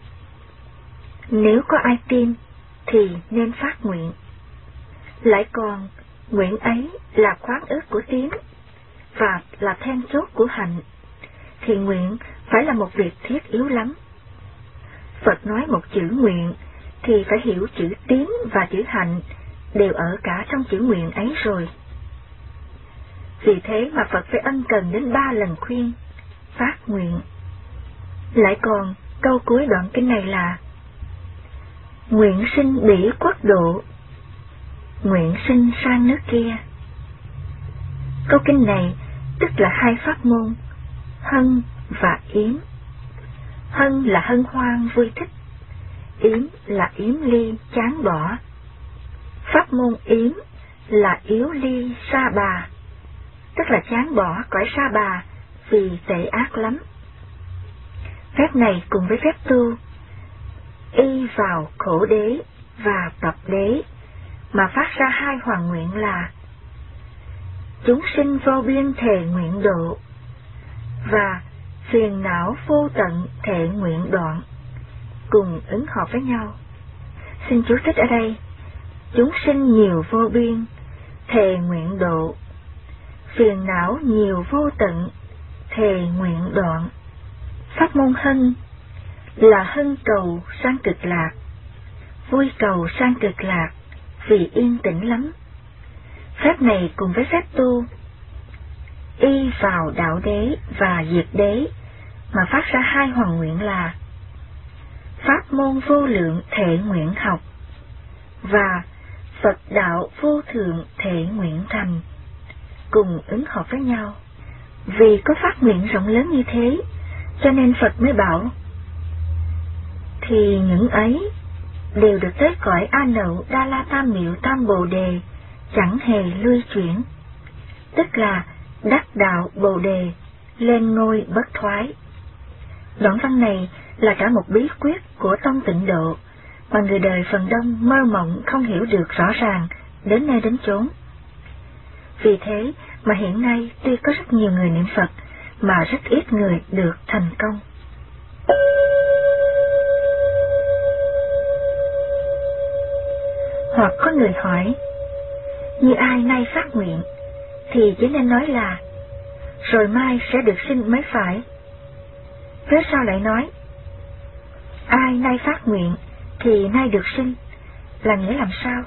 nếu có ai tin thì nên phát nguyện. Lại còn nguyện ấy là khoáng ước của tín và là then chốt của hạnh, thì nguyện phải là một việc thiết yếu lắm. Phật nói một chữ nguyện thì phải hiểu chữ tín và chữ hạnh đều ở cả trong chữ nguyện ấy rồi. Vì thế mà Phật phải ân cần đến ba lần khuyên phát nguyện. Lại còn câu cuối đoạn kinh này là nguyện sinh bỉ quốc độ, nguyện sinh sang nước kia. Câu kinh này tức là hai pháp môn hân và yếm. Hân là hân hoan vui thích, yếm là yếm ly chán bỏ. Pháp môn yếm là yếu ly sa bà, tức là chán bỏ cõi sa bà vì tệ ác lắm. Phép này cùng với phép tu y vào khổ đế và tập đế mà phát ra hai hoàn nguyện là chúng sinh vô biên thệ nguyện độ và phiền não vô tận thệ nguyện đoạn, cùng ứng hợp với nhau. Xin chú thích ở đây: chúng sinh nhiều vô biên thệ nguyện độ, phiền não nhiều vô tận thệ nguyện đoạn. Pháp môn hân là hân cầu sang cực lạc, vui cầu sang cực lạc vì yên tĩnh lắm. Phép này cùng với phép tu y vào đạo đế và diệt đế mà phát ra hai hoàn nguyện là pháp môn vô lượng thể nguyện học và Phật đạo vô thượng thể nguyện thành, cùng ứng hợp với nhau. Vì có phát nguyện rộng lớn như thế, cho nên Phật mới bảo thì những ấy đều được tới cõi A Nậu Đa La Tam Miệu Tam Bồ Đề, chẳng hề lui chuyển, tức là đắc đạo Bồ Đề, lên ngôi bất thoái. Đoạn văn này là cả một bí quyết của tông Tịnh Độ mà người đời phần đông mơ mộng không hiểu được rõ ràng đến nơi đến chốn. Vì thế mà hiện nay tuy có rất nhiều người niệm Phật mà rất ít người được thành công. Hoặc có người hỏi, như ai nay phát nguyện thì chỉ nên nói là rồi mai sẽ được sinh mới phải. Thế sao lại nói ai nay phát nguyện thì nay được sinh, là nghĩa làm sao?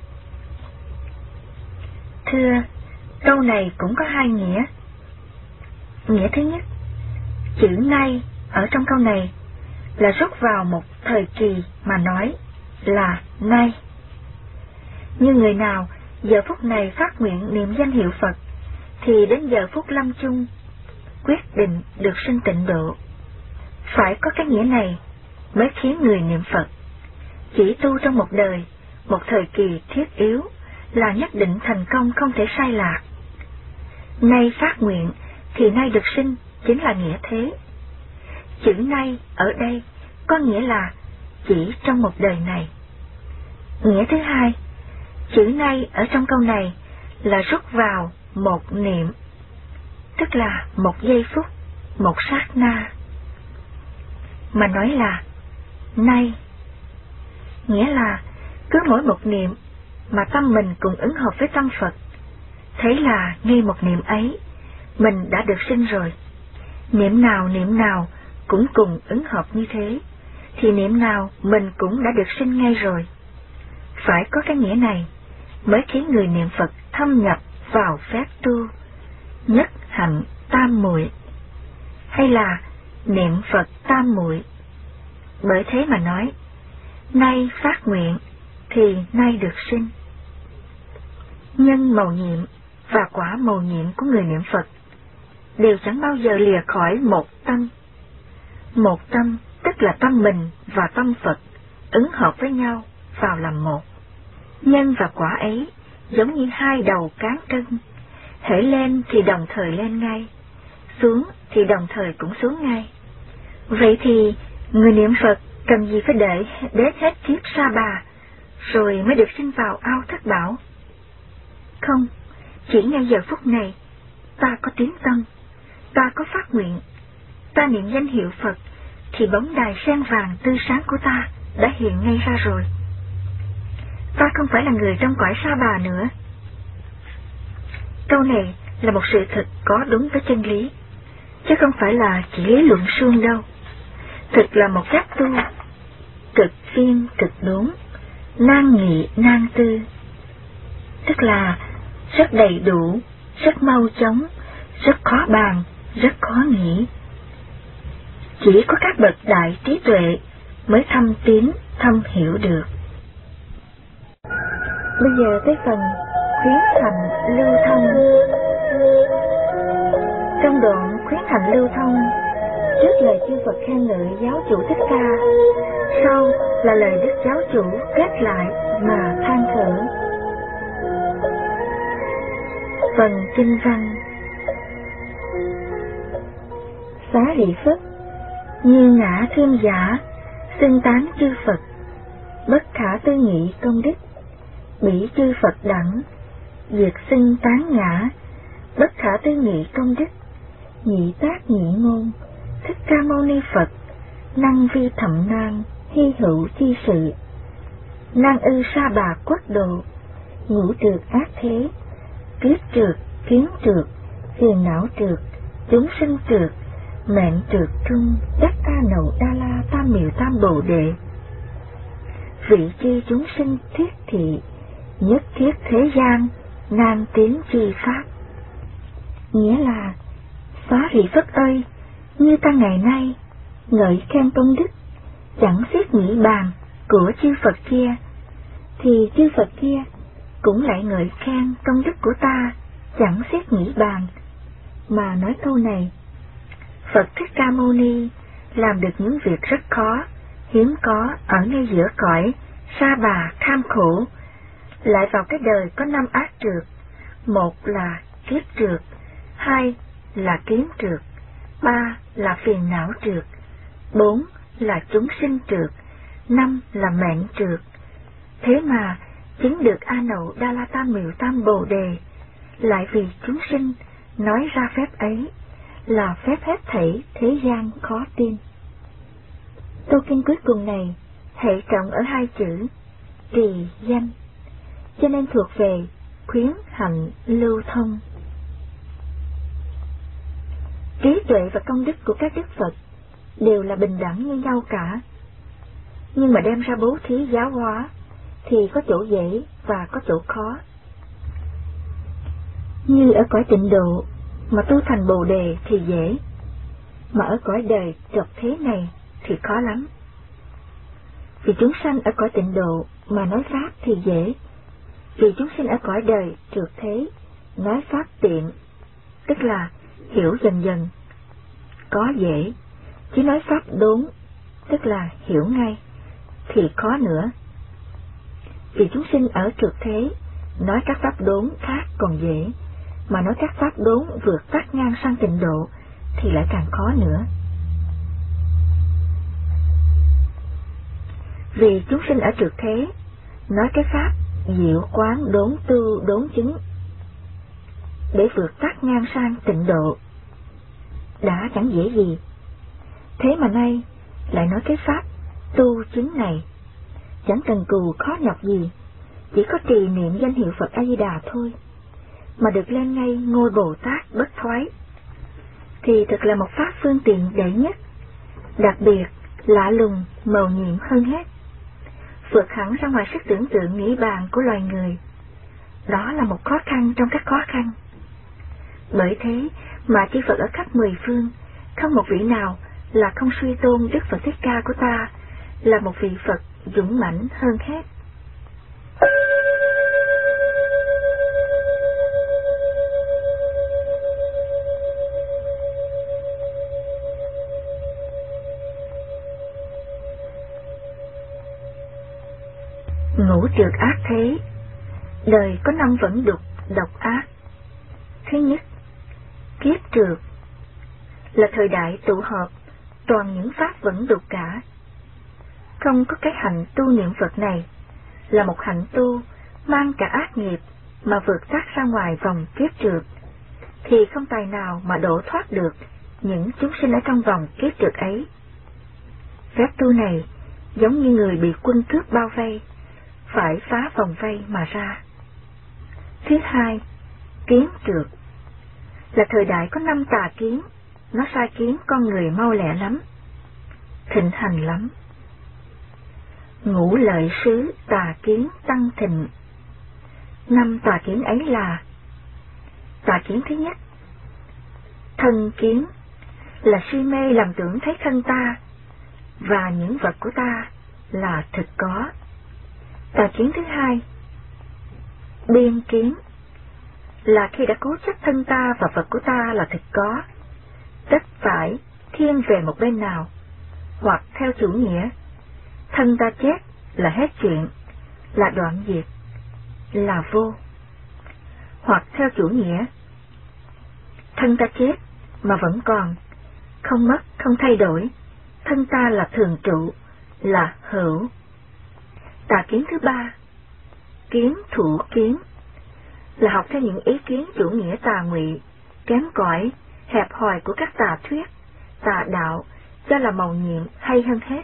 Thưa, câu này cũng có hai nghĩa. Nghĩa thứ nhất, chữ nay ở trong câu này là rút vào một thời kỳ mà nói là nay. Như người nào giờ phút này phát nguyện niệm danh hiệu Phật thì đến giờ phút lâm chung, quyết định được sinh tịnh độ. Phải có cái nghĩa này mới khiến người niệm Phật chỉ tu trong một đời, một thời kỳ thiết yếu là nhất định thành công không thể sai lạc. Nay phát nguyện thì nay được sinh chính là nghĩa thế. Chữ nay ở đây có nghĩa là chỉ trong một đời này. Nghĩa thứ hai, chữ nay ở trong câu này là rút vào một niệm, tức là một giây phút, một sát na. Mà nói là nay, nghĩa là cứ mỗi một niệm mà tâm mình cùng ứng hợp với tâm Phật, thế là ngay một niệm ấy mình đã được sinh rồi. Niệm nào niệm nào cũng cùng ứng hợp như thế, thì niệm nào mình cũng đã được sinh ngay rồi. Phải có cái nghĩa này mới khiến người niệm Phật thâm nhập vào phép tu nhất hạnh tam muội, hay là niệm Phật tam muội. Bởi thế mà nói, nay phát nguyện thì nay được sinh. Nhân mầu nhiệm và quả mầu nhiệm của người niệm Phật đều chẳng bao giờ lìa khỏi một tâm. Một tâm tức là tâm mình và tâm Phật ứng hợp với nhau vào làm một. Nhân và quả ấy giống như hai đầu cán cân, hễ lên thì đồng thời lên ngay, xuống thì đồng thời cũng xuống ngay. Vậy thì người niệm Phật cần gì phải đợi đến hết kiếp Sa Bà rồi mới được sinh vào ao Thất Bảo? Không, chỉ ngay giờ phút này ta có tiếng tâm, ta có phát nguyện, ta niệm danh hiệu Phật, thì bóng đài sen vàng tươi sáng của ta đã hiện ngay ra rồi. Ta không phải là người trong cõi Sa Bà nữa. Câu này là một sự thật có đúng với chân lý, chứ không phải là chỉ lý luận suông đâu. Thực là một cách tu cực phiên cực đúng, nan nghị nan tư, tức là rất đầy đủ, rất mau chóng, rất khó bàn, rất khó nghĩ. Chỉ có các bậc đại trí tuệ mới thâm tín, thâm hiểu được. Bây giờ tới phần khuyến hành lưu thông. Trong đoạn khuyến hành lưu thông, trước lời chư Phật khen ngợi giáo chủ Thích Ca, sau là lời Đức Giáo Chủ kết lại mà than thở. Phần kinh văn: Xá Lợi Phất, như ngã thiên giả, xưng tán chư Phật, bất khả tư nghị công đức, bỉ chư Phật đẳng, diệt xưng tán ngã, bất khả tư nghị công đức, nhị tác nhị ngôn, Thích Ca Mâu Ni Phật, năng vi thậm nan, hy hữu chi sự, năng ư Sa Bà quốc độ, ngũ trược ác thế, kiết trược, kiến trược, phiền não trược, chúng sinh trược, mệnh trược trung, đắc ta nậu đa la tam miệu tam bồ đề. Vị chi chúng sinh thiết thị, nhất thiết thế gian, nan tiến chi pháp. Nghĩa là, Xá Lợi Phất ơi, như ta ngày nay ngợi khen công đức chẳng xiết nghĩ bàn của chư Phật kia, thì chư Phật kia cũng lại ngợi khen công đức của ta chẳng xiết nghĩ bàn. Mà nói câu này, Phật Thích Ca Mâu Ni làm được những việc rất khó, hiếm có ở ngay giữa cõi Sa Bà kham khổ, lại vào cái đời có năm ác trược: một là kiếp trược, hai là kiến trược, ba là phiền não trược, bốn là chúng sinh trược, năm là mệnh trược. Thế mà chứng được A Nậu Đa La Tam Miệu Tam Bồ Đề, lại vì chúng sinh nói ra phép ấy, là phép hết thảy thế gian khó tin. Câu kinh cuối cùng này hệ trọng ở hai chữ trì danh, cho nên thuộc về khuyến hạnh lưu thông. Trí tuệ và công đức của các đức Phật đều là bình đẳng như nhau cả, nhưng mà đem ra bố thí giáo hóa thì có chỗ dễ và có chỗ khó. Như ở cõi tịnh độ mà tu thành Bồ Đề thì dễ, mà ở cõi đời trật thế này thì khó lắm. Vì chúng sanh ở cõi tịnh độ mà nói pháp thì dễ, vì chúng sinh ở cõi đời trượt thế nói pháp tiện tức là hiểu dần dần, có dễ, chứ nói pháp đốn, tức là hiểu ngay, thì khó nữa. Vì chúng sinh ở trượt thế, nói các pháp đốn khác còn dễ, mà nói các pháp đốn vượt tắt ngang sang tịnh độ thì lại càng khó nữa. Vì chúng sinh ở trượt thế, nói cái pháp diệu quán đốn tu đốn chứng để vượt tắt ngang sang tịnh độ đã chẳng dễ gì. Thế mà nay lại nói cái pháp tu chứng này chẳng cần cù khó nhọc gì, chỉ có trì niệm danh hiệu Phật A Di Đà thôi mà được lên ngay ngôi Bồ Tát bất thoái, thì thật là một pháp phương tiện đệ nhất, đặc biệt lạ lùng mầu nhiệm hơn hết, vượt hẳn ra ngoài sức tưởng tượng nghĩ bàn của loài người. Đó là một khó khăn trong các khó khăn. Bởi thế mà chư Phật ở khắp mười phương, không một vị nào là không suy tôn Đức Phật Thích Ca của ta là một vị Phật dũng mãnh hơn hết. Ngũ trượt ác thế, đời có năm vẫn đục độc ác. Thứ nhất, kiếp trượt là thời đại tụ hợp toàn những pháp vẫn đục cả. Không có cái hạnh tu niệm Phật này là một hạnh tu mang cả ác nghiệp mà vượt tắt ra ngoài vòng kiếp trượt, thì không tài nào mà đổ thoát được những chúng sinh ở trong vòng kiếp trượt ấy. Phép tu này giống như người bị quân cướp bao vây, phải phá vòng vây mà ra. Thứ hai, kiến trượt là thời đại có năm tà kiến, nó sai khiến con người mau lẹ lắm, thịnh hành lắm. Ngũ lợi xứ tà kiến tăng thịnh. Năm tà kiến ấy là: tà kiến thứ nhất, thân kiến, là si mê làm tưởng thấy thân ta và những vật của ta là thực có. Tà kiến thứ hai, biên kiến, là khi đã cố chấp thân ta và vật của ta là thực có, tất phải thiên về một bên nào, hoặc theo chủ nghĩa thân ta chết là hết chuyện, là đoạn diệt, là vô, hoặc theo chủ nghĩa thân ta chết mà vẫn còn, không mất, không thay đổi, thân ta là thường trụ, là hữu. Tà kiến thứ ba, kiến thủ kiến, là học theo những ý kiến chủ nghĩa tà ngụy, kém cỏi, hẹp hòi của các tà thuyết, tà đạo, cho là mầu nhiệm hay hơn hết.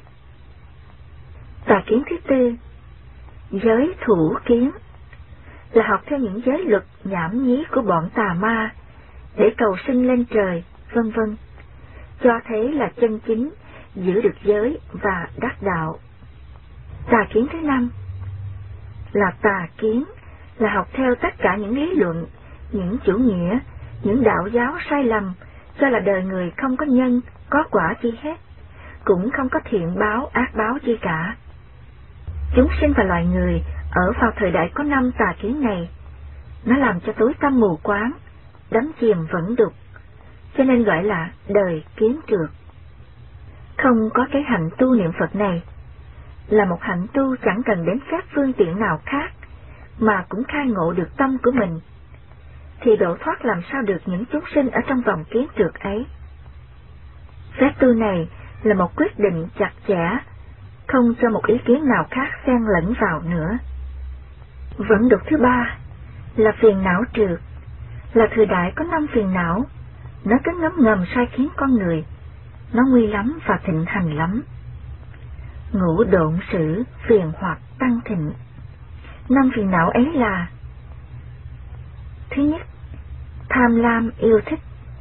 Tà kiến thứ tư, giới thủ kiến, là học theo những giới luật nhảm nhí của bọn tà ma để cầu sinh lên trời, vân vân, cho thế là chân chính giữ được giới và đắc đạo. Tà kiến thứ năm là tà kiến, là học theo tất cả những lý luận, những chủ nghĩa, những đạo giáo sai lầm, cho là đời người không có nhân, có quả chi hết, cũng không có thiện báo, ác báo chi cả. Chúng sinh và loài người ở vào thời đại có năm tà kiến này, nó làm cho tối tăm mù quáng, đắm chìm vẫn đục, cho nên gọi là đời kiến trượt. Không có cái hạnh tu niệm Phật này là một hạnh tu chẳng cần đến phép phương tiện nào khác mà cũng khai ngộ được tâm của mình, thì độ thoát làm sao được những chúng sinh ở trong vòng kiến trượt ấy. Phép tu này là một quyết định chặt chẽ, không cho một ý kiến nào khác xen lẫn vào nữa. Vẫn đục thứ ba là phiền não trượt, là thời đại có năm phiền não, nó cứ ngấm ngầm sai khiến con người, nó nguy lắm và thịnh hành lắm. Ngũ độn sử phiền hoặc tăng thịnh. Năm phiền não ấy là: thứ nhất, tham lam yêu thích.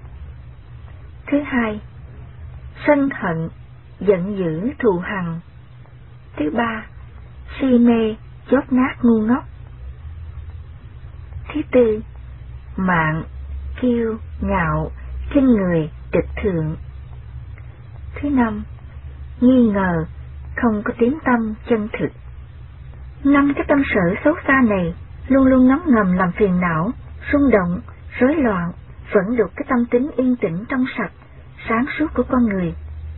Thứ hai, sân hận giận dữ thù hằn. Thứ ba, si mê chốt nát ngu ngốc. Thứ tư, mạn kiêu ngạo khinh người trịch thượng. Thứ năm, nghi ngờ không có tín tâm chân thực. Năm cái tâm sở xấu xa này luôn luôn ngấm ngầm làm phiền não, rung động, rối loạn, vẫn được cái tâm tính yên tĩnh trong sạch, sáng suốt của con người.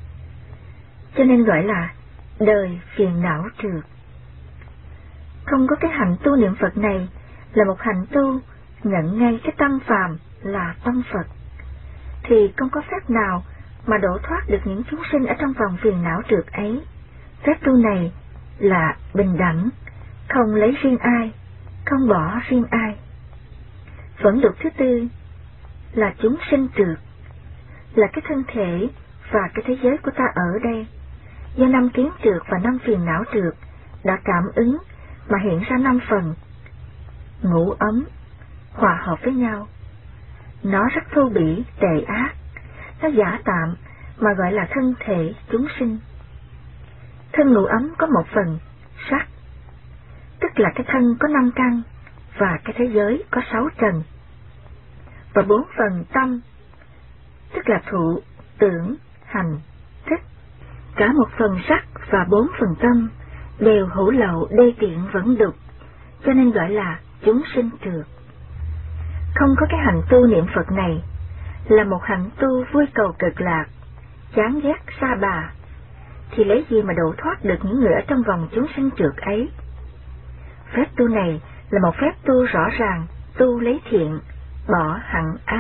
Cho nên gọi là đời phiền não trượt. Không có cái hành tu niệm Phật này là một hành tu nhận ngay cái tâm phàm là tâm Phật, thì không có phép nào mà đổ thoát được những chúng sinh ở trong vòng phiền não trượt ấy. Phép tu này là bình đẳng, không lấy riêng ai, không bỏ riêng ai. Vẫn đục thứ tư là chúng sinh trượt, là cái thân thể và cái thế giới của ta ở đây, do năm kiến trượt và năm phiền não trượt đã cảm ứng mà hiện ra năm phần ngũ ấm hòa hợp với nhau. Nó rất thô bỉ, tệ ác, nó giả tạm mà gọi là thân thể chúng sinh. Thân ngũ ấm có một phần sắc, tức là cái thân có năm căn, và cái thế giới có sáu trần, và bốn phần tâm, tức là thụ, tưởng, hành, thức. Cả một phần sắc và bốn phần tâm đều hữu lậu, đê tiện, vẫn đục, cho nên gọi là chúng sinh trượt. Không có cái hành tu niệm Phật này là một hành tu vui cầu cực lạc, chán ghét sa bà, thì lấy gì mà độ thoát được những người ở trong vòng chúng sinh trượt ấy. Phép tu này là một phép tu rõ ràng, tu lấy thiện, bỏ hạnh ác.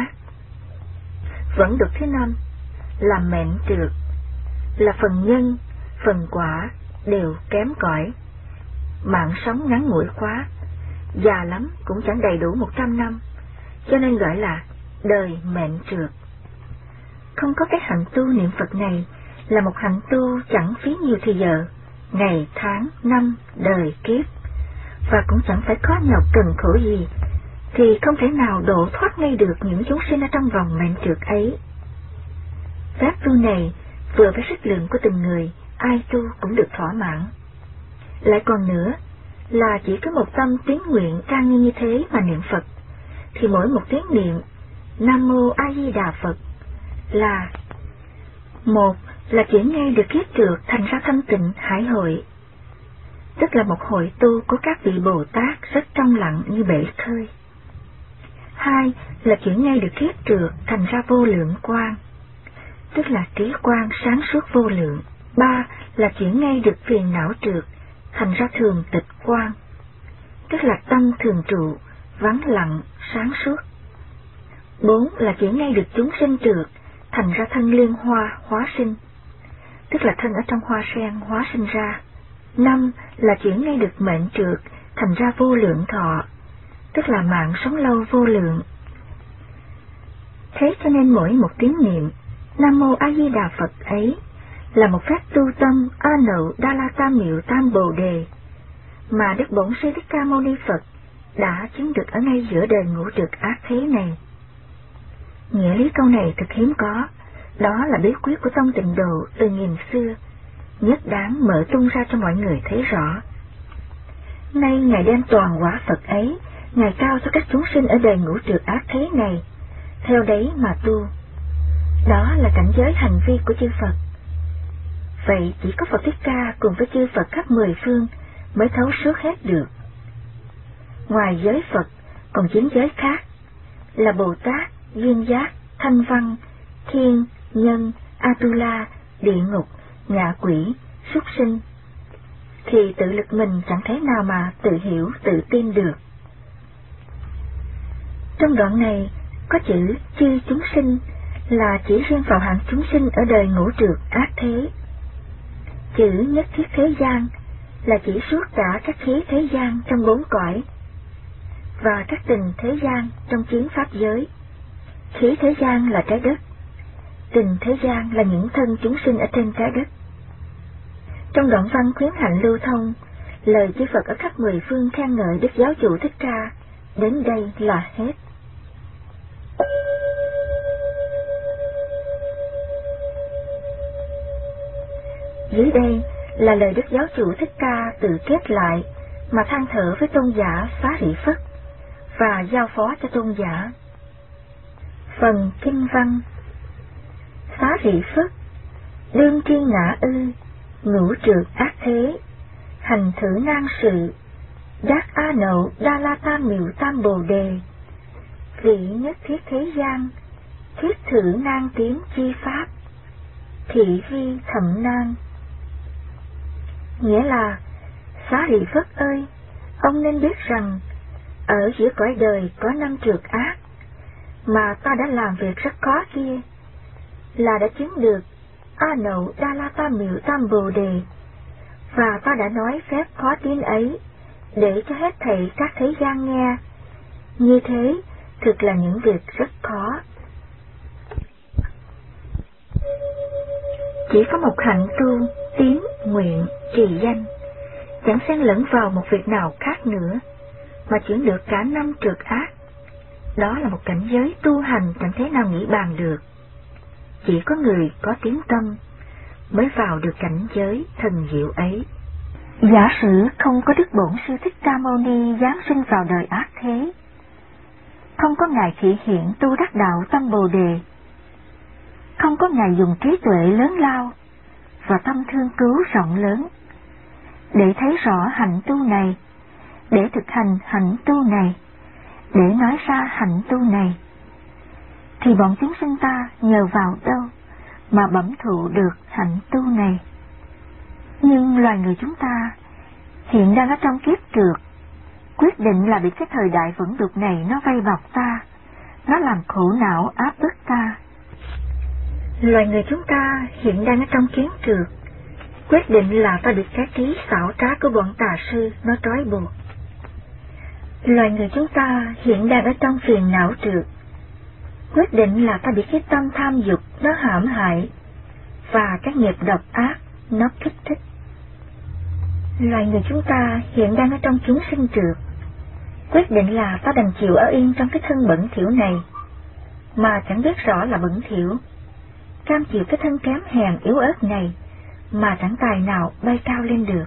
Vẫn được thứ năm là mệnh trượt, là phần nhân, phần quả đều kém cỏi, mạng sống ngắn ngủi quá, già lắm cũng chẳng đầy đủ một trăm năm, cho nên gọi là đời mệnh trượt. Không có cái hạnh tu niệm Phật này là một hạnh tu chẳng phí nhiều thời giờ, ngày, tháng, năm, đời, kiếp, và cũng chẳng phải khó nhọc cần khổ gì, thì không thể nào độ thoát ngay được những chúng sinh ở trong vòng mệnh trượt ấy. Phép tu này vừa với sức lượng của từng người, ai tu cũng được thỏa mãn. Lại còn nữa là chỉ có một tâm tín nguyện trang nghiêm như thế mà niệm Phật, thì mỗi một tiếng niệm Nam Mô A Di Đà Phật là một là chuyển ngay được kiết trượt thành ra thanh tịnh hải hội, tức là một hội tu của các vị Bồ Tát rất trong lặng như bể khơi. Hai là chuyển ngay được kiết trượt thành ra vô lượng quang, tức là trí quang sáng suốt vô lượng. Ba là chuyển ngay được phiền não trượt thành ra thường tịch quang, tức là tâm thường trụ, vắng lặng, sáng suốt. Bốn là chuyển ngay được chúng sinh trượt thành ra thân liên hoa hóa sinh, tức là thân ở trong hoa sen hóa sinh ra. Năm là chuyển ngay được mệnh trượt thành ra vô lượng thọ, tức là mạng sống lâu vô lượng. Thế cho nên mỗi một tiếng niệm Nam Mô A Di Đà Phật ấy là một phép tu tâm A Nậu Đa La Tam Miệu Tam Bồ Đề mà Đức Bổn Sư Thích Ca Mâu Ni Phật đã chứng được ở ngay giữa đời ngũ trượt ác thế này. Nghĩa lý câu này thật hiếm có, đó là bí quyết của tông Tịnh Độ từ nghìn xưa, nhất đáng mở tung ra cho mọi người thấy rõ. Nay Ngài đem toàn quả Phật ấy, Ngài cao cho các chúng sinh ở đời ngũ trượt ác thế này, theo đấy mà tu. Đó là cảnh giới hành vi của chư Phật. Vậy chỉ có Phật Thích Ca cùng với chư Phật khắp mười phương mới thấu suốt hết được. Ngoài giới Phật còn chín giới khác là Bồ Tát, Duyên Giác, Thanh Văn, Thiên, Nhân, Atula, Địa Ngục, Ngạ Quỷ, Súc Sinh, thì tự lực mình chẳng thể nào mà tự hiểu, tự tin được. Trong đoạn này có chữ chư chúng sinh là chỉ riêng vào hạng chúng sinh ở đời ngũ trượt ác thế. Chữ nhất thiết thế gian là chỉ suốt cả các khí thế gian trong bốn cõi, và các tình thế gian trong chín pháp giới. Khí thế gian là trái đất, tình thế gian là những thân chúng sinh ở trên trái đất. Trong đoạn văn khuyến hạnh lưu thông, lời chư Phật ở khắp mười phương khen ngợi Đức Giáo Chủ Thích Ca đến đây là hết. Dưới đây là lời Đức Giáo Chủ Thích Ca tự kết lại mà than thở với tôn giả Xá Rị Phất và giao phó cho tôn giả. Phần kinh văn: Xá Rị Phất, đương tri ngã ư, ngũ trượt ác thế, hành thử nan sự, đắc A Nậu Đa La Tam Miệu Tam Bồ Đề, vị nhất thiết thế gian, thuyết thử nan tiến chi pháp, thị vi thậm nan. Nghĩa là, Xá Lợi Phất ơi, ông nên biết rằng, ở giữa cõi đời có năm trượt ác, mà ta đã làm việc rất khó kia, là đã chứng được A Nậu Đa La Tam Miệu Tam Bồ Đề, và ta đã nói phép khó tin ấy để cho hết thảy các thế gian nghe. Như thế thực là những việc rất khó. Chỉ có một hạnh tu tín nguyện trì danh, chẳng xen lẫn vào một việc nào khác nữa, mà chuyển được cả năm trượt ác. Đó là một cảnh giới tu hành chẳng thế nào nghĩ bàn được. Chỉ có người có tín tâm mới vào được cảnh giới thần diệu ấy. Giả sử không có Đức Bổn Sư Thích Ca Mâu Ni giáng sinh vào đời ác thế, không có Ngài thị hiện tu đắc đạo tâm Bồ Đề, không có Ngài dùng trí tuệ lớn lao và tâm thương cứu rộng lớn để thấy rõ hạnh tu này, để thực hành hạnh tu này, để nói ra hạnh tu này, thì bọn chúng sinh ta nhờ vào đâu mà bẩm thụ được hạnh tu này? Nhưng loài người chúng ta hiện đang ở trong kiếp trượt, quyết định là bị cái thời đại vẩn đục này nó vây bọc ta, nó làm khổ não áp bức ta. Loài người chúng ta hiện đang ở trong kiến trượt, quyết định là ta bị cái trí xảo trá của bọn tà sư nó trói buộc. Loài người chúng ta hiện đang ở trong phiền não trượt, quyết định là ta bị cái tâm tham dục nó hãm hại và các nghiệp độc ác nó kích thích. Loài người chúng ta hiện đang ở trong chúng sinh trượt, quyết định là ta đành chịu ở yên trong cái thân bẩn thỉu này, mà chẳng biết rõ là bẩn thỉu, cam chịu cái thân kém hèn yếu ớt này, mà chẳng tài nào bay cao lên được.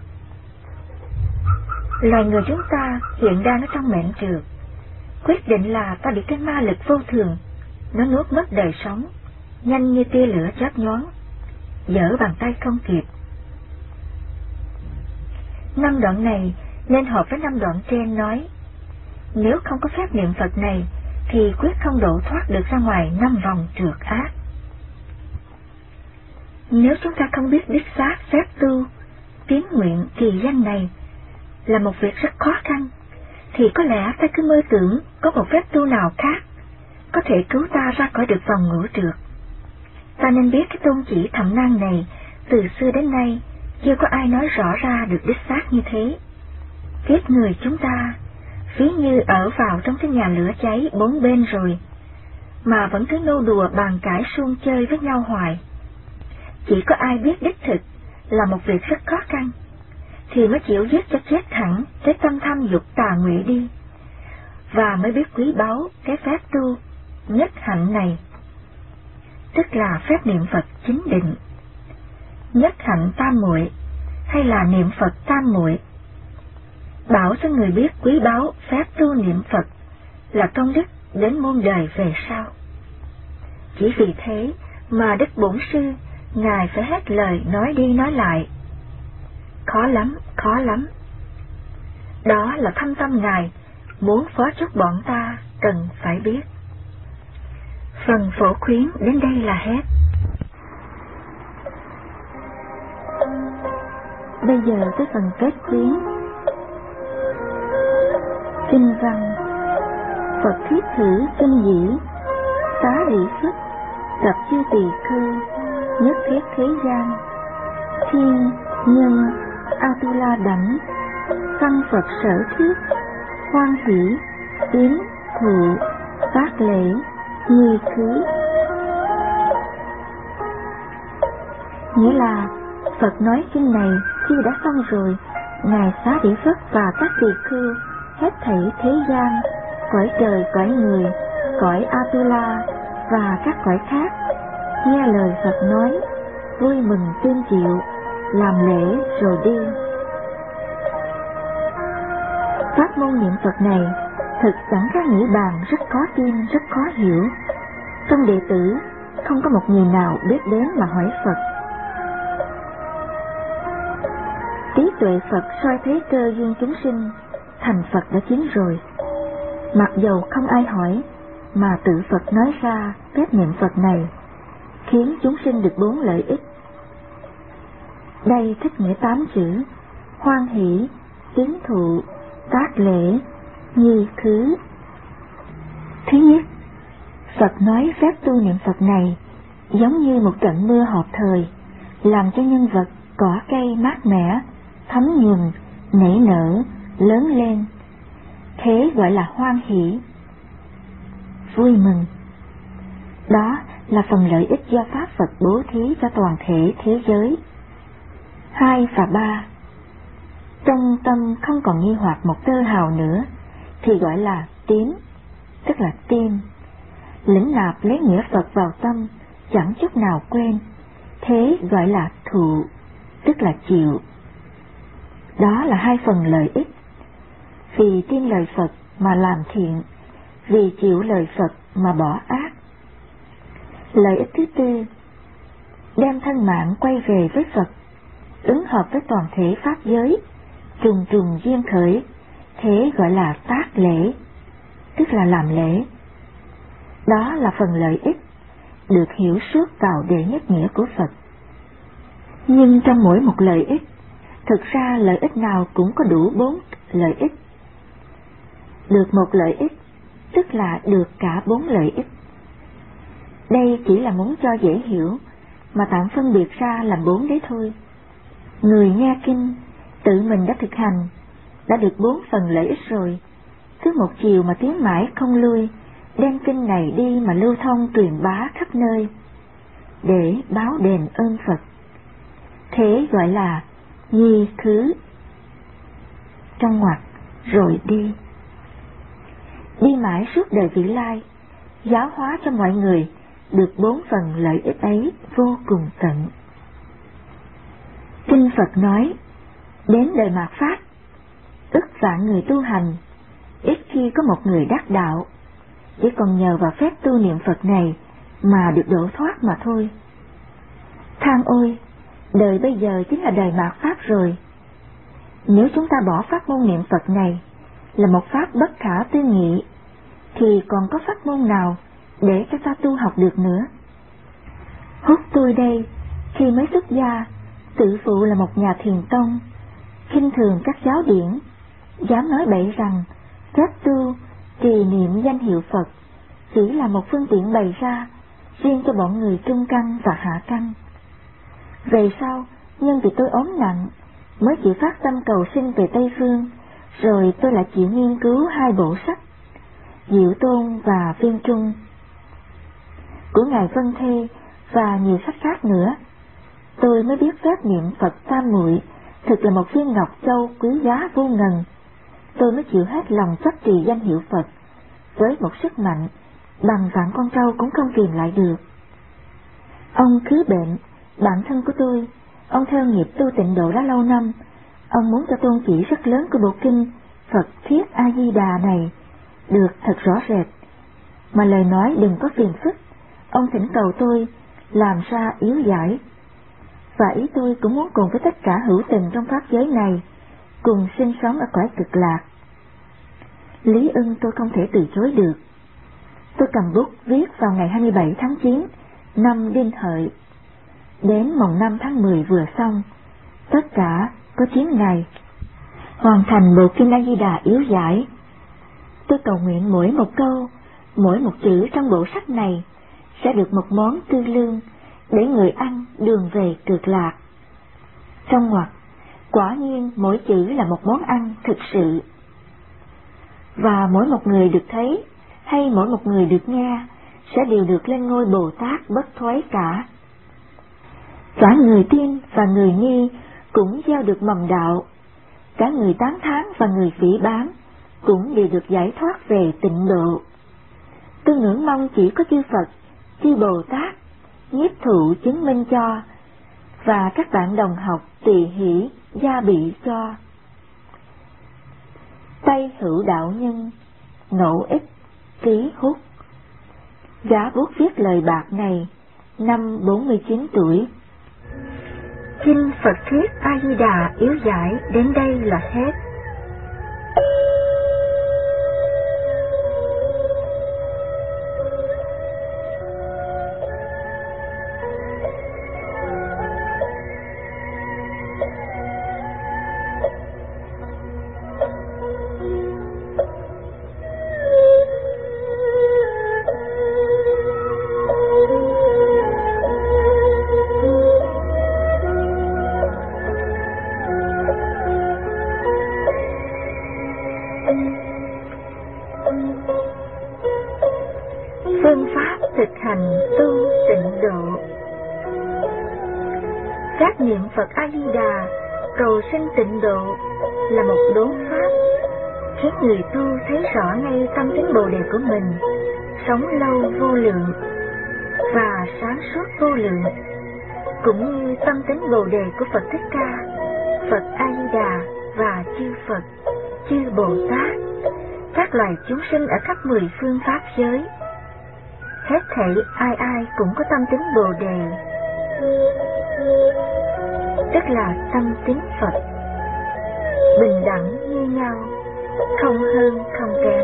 Loài người chúng ta hiện đang ở trong mệnh trượt, quyết định là ta bị cái ma lực vô thường nó nuốt mất đời sống, nhanh như tia lửa chớp nhoáng, giở bàn tay không kịp. Năm đoạn này nên hợp với năm đoạn trên nói, nếu không có phép niệm Phật này thì quyết không độ thoát được ra ngoài năm vòng trượt ác. Nếu chúng ta không biết đích xác phép tu tín nguyện trì danh này là một việc rất khó khăn, thì có lẽ ta cứ mơ tưởng có một phép tu nào khác có thể cứu ta ra khỏi được vòng ngũ trượt. Ta nên biết cái tôn chỉ thậm nan này từ xưa đến nay chưa có ai nói rõ ra được đích xác như thế. Kiếp người chúng ta ví như ở vào trong cái nhà lửa cháy bốn bên rồi, mà vẫn cứ nô đùa bàn cãi suông chơi với nhau hoài. Chỉ có ai biết đích thực là một việc rất khó khăn, thì mới chịu giết cho chết thẳng cái tâm tham dục tà ngụy đi, và mới biết quý báu cái phép tu nhất hạnh này, tức là phép niệm Phật chính định. Nhất hạnh tam muội hay là niệm Phật tam muội, bảo cho người biết quý báu phép tu niệm Phật là công đức đến muôn đời về sau. Chỉ vì thế mà Đức Bổn Sư Ngài phải hết lời nói đi nói lại. Khó lắm, khó lắm. Đó là thâm tâm Ngài muốn phó chúc bọn ta cần phải biết. Phần phổ khuyến đến đây là hết. Bây giờ tới phần kết khuyến. Kinh văn: Phật thuyết thử kinh dĩ, Xá Lợi Phất gặp chư tỳ khưu, nhất thiết thế gian, thiên nhân Atula đảnh, văn Phật sở thuyết, hoan hỷ yến thụ phát lễ nghi khứ. Nghĩa là Phật nói kinh này khi đã xong rồi, Ngài Xá Lợi Phất và các tỳ khưu hết thảy thế gian, cõi trời cõi người, cõi Atula và các cõi khác, nghe lời Phật nói, vui mừng tương chịu, làm lễ rồi đi. Pháp môn niệm Phật này thực chẳng khác nghĩ bàn, rất khó tin, rất khó hiểu. Trong đệ tử không có một người nào biết đến mà hỏi Phật. Trí tuệ Phật soi thấy cơ duyên chúng sinh, thành Phật đã chín rồi. Mặc dầu không ai hỏi, mà tự Phật nói ra phép niệm Phật này, khiến chúng sinh được bốn lợi ích. Đây thích nghĩa tám chữ: hoan hỷ, tiến thụ, tác lễ, nhi khứ. Thứ nhất, Phật nói phép tu niệm Phật này giống như một trận mưa hợp thời, làm cho nhân vật cỏ cây mát mẻ, thấm nhuần, nảy nở, lớn lên. Thế gọi là hoan hỷ, vui mừng. Đó là phần lợi ích do Pháp Phật bố thí cho toàn thể thế giới. Hai và ba, trong tâm không còn nghi hoặc một tơ hào nữa, thì gọi là tín, tức là tin. Lĩnh nạp lấy nghĩa Phật vào tâm, chẳng chút nào quên, thế gọi là thụ, tức là chịu. Đó là hai phần lợi ích. Vì tin lời Phật mà làm thiện, vì chịu lời Phật mà bỏ ác. Lợi ích thứ tư, đem thân mạng quay về với Phật, ứng hợp với toàn thể pháp giới, trùng trùng duyên khởi, thế gọi là tác lễ, tức là làm lễ. Đó là phần lợi ích, được hiểu suốt vào đệ nhất nghĩa của Phật. Nhưng trong mỗi một lợi ích, thực ra lợi ích nào cũng có đủ bốn lợi ích. Được một lợi ích, tức là được cả bốn lợi ích. Đây chỉ là muốn cho dễ hiểu, mà tạm phân biệt ra làm bốn đấy thôi. Người nghe kinh, tự mình đã thực hành, đã được bốn phần lợi ích rồi, cứ một chiều mà tiến mãi không lui, đem kinh này đi mà lưu thông truyền bá khắp nơi, để báo đền ơn Phật. Thế gọi là nhi khứ, trong ngoặc rồi đi. Đi mãi suốt đời vị lai, giáo hóa cho mọi người được bốn phần lợi ích ấy vô cùng tận. Kinh Phật nói, đến đời mạt Pháp, ức vạn người tu hành, ít khi có một người đắc đạo, chỉ còn nhờ vào phép tu niệm Phật này mà được độ thoát mà thôi. Than ôi, đời bây giờ chính là đời mạt Pháp rồi. Nếu chúng ta bỏ pháp môn niệm Phật này là một pháp bất khả tư nghị, thì còn có pháp môn nào để cho ta tu học được nữa? Hút tôi đây, khi mới xuất gia, tự phụ là một nhà thiền tông, khinh thường các giáo điển, dám nói bậy rằng phép tu trì niệm danh hiệu Phật chỉ là một phương tiện bày ra riêng cho bọn người trung căn và hạ căn. Về sau, nhân vì tôi ốm nặng, mới chịu phát tâm cầu sinh về Tây Phương, rồi tôi lại chịu nghiên cứu hai bộ sách, Diệu Tôn và Viên Trung, của Ngài Vân Thê và nhiều sách khác nữa. Tôi mới biết phép niệm Phật tam muội thực là một viên ngọc châu quý giá vô ngần. Tôi mới chịu hết lòng chấp trì danh hiệu Phật với một sức mạnh bằng vạn con trâu cũng không kìm lại được. Ông Khứ Bệnh, bạn thân của tôi, ông theo nghiệp tu tịnh độ đã lâu năm. Ông muốn cho tôn chỉ rất lớn của bộ kinh Phật Thuyết A Di Đà này được thật rõ rệt, mà lời nói đừng có phiền phức. Ông thỉnh cầu tôi làm ra yếu giải, và ý tôi cũng muốn cùng với tất cả hữu tình trong pháp giới này cùng sinh sống ở cõi cực lạc. Lý ưng tôi không thể từ chối được. Tôi cầm bút viết vào ngày hai mươi bảy tháng chín năm Đinh Hợi, đến mồng năm tháng mười vừa xong, tất cả có chín ngày, hoàn thành bộ kinh A Di Đà yếu giải. Tôi cầu nguyện mỗi một câu, mỗi một chữ trong bộ sách này sẽ được một món tư lương để người ăn đường về cực lạc. Trong ngoặc, quả nhiên mỗi chữ là một món ăn thực sự, và mỗi một người được thấy hay mỗi một người được nghe sẽ đều được lên ngôi Bồ Tát bất thoái cả. Cả người tin và người nghi cũng gieo được mầm đạo, cả người tán thán và người phỉ báng cũng đều được giải thoát về tịnh độ. Tôi ngưỡng mong chỉ có chư Phật, chư Bồ Tát nhiếp thụ chứng minh cho, và các bạn đồng học tùy hỷ gia bị cho. Tây hữu đạo nhân, ngẫu ích, ký hút. Gã bút viết lời bạc này, năm bốn mươi chín tuổi. Kinh Phật Thuyết A Di Đà yếu giải đến đây là hết. tu tịnh độ. Các niệm Phật A Di Đà cầu sinh tịnh độ là một đốn pháp khiến người tu thấy rõ ngay tâm tính Bồ Đề của mình sống lâu vô lượng và sáng suốt vô lượng, cũng như tâm tính Bồ Đề của Phật Thích Ca, Phật A Di Đà và chư Phật, chư Bồ Tát, các loài chúng sinh ở khắp mười phương pháp giới. Hết thảy ai ai cũng có tâm tính Bồ Đề, tức là tâm tính Phật, bình đẳng như nhau, không hơn không kém.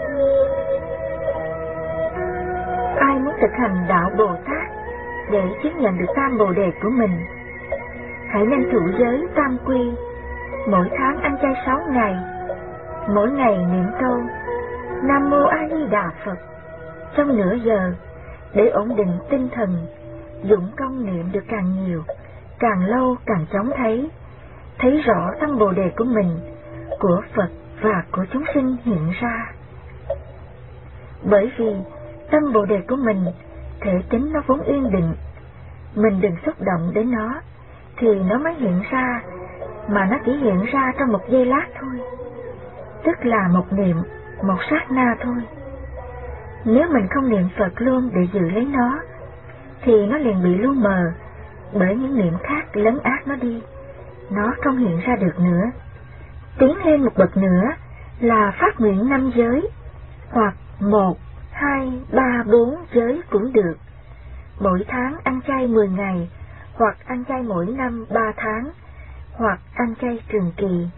Ai muốn thực hành đạo Bồ Tát để chứng nhận được tam Bồ Đề của mình, hãy nên thủ giới tam quy, mỗi tháng ăn chay sáu ngày, mỗi ngày niệm câu Nam Mô A Di Đà Phật trong nửa giờ để ổn định tinh thần, dụng công niệm được càng nhiều, càng lâu càng chóng thấy, thấy rõ tâm Bồ Đề của mình, của Phật và của chúng sinh hiện ra. Bởi vì tâm Bồ Đề của mình, thể tính nó vốn yên định, mình đừng xúc động đến nó, thì nó mới hiện ra, mà nó chỉ hiện ra trong một giây lát thôi, tức là một niệm, một sát na thôi. Nếu mình không niệm Phật luôn để giữ lấy nó, thì nó liền bị lu mờ bởi những niệm khác lấn át nó đi, nó không hiện ra được nữa. Tiến lên một bậc nữa là phát nguyện năm giới, hoặc một, hai, ba, bốn giới cũng được. Mỗi tháng ăn chay mười ngày, hoặc ăn chay mỗi năm ba tháng, hoặc ăn chay trường kỳ.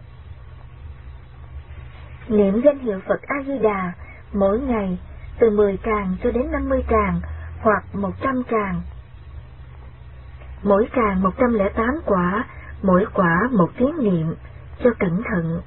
Niệm danh hiệu Phật A Di Đà mỗi ngày từ mười tràng cho đến năm mươi tràng, hoặc một trăm tràng. Mỗi tràng một trăm lẻ tám quả, mỗi quả một tiếng niệm, cho cẩn thận.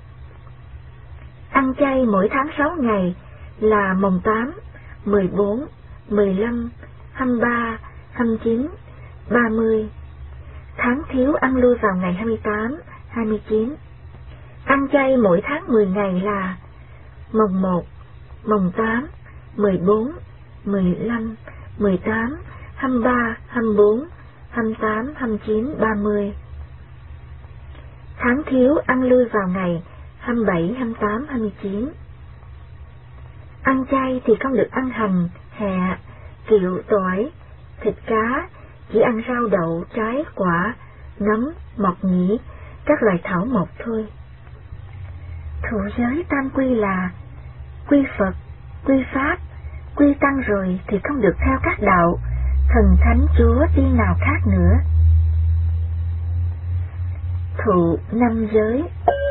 Ăn chay mỗi tháng sáu ngày là mồng tám, mười bốn, mười lăm, hai mươi ba, hai mươi chín, ba mươi. Tháng thiếu ăn lui vào ngày hai mươi tám, hai mươi chín. Ăn chay mỗi tháng mười ngày là mồng một, mồng tám, mười bốn, mười lăm, mười tám, hai mươi ba, hai mươi bốn, hai mươi tám, hai mươi chín, ba mươi. Tháng thiếu ăn lui vào ngày hai mươi bảy, hai mươi tám, hai mươi chín. Ăn chay thì không được ăn hành, hẹ, kiệu, tỏi, thịt cá, chỉ ăn rau đậu, trái, quả, nấm, mọc nhĩ, các loại thảo mộc thôi. Thủ giới tam quy là quy Phật, quy Pháp, quy Tăng rồi thì không được theo các đạo, thần thánh chúa tiên nào khác nữa. Thụ năm giới.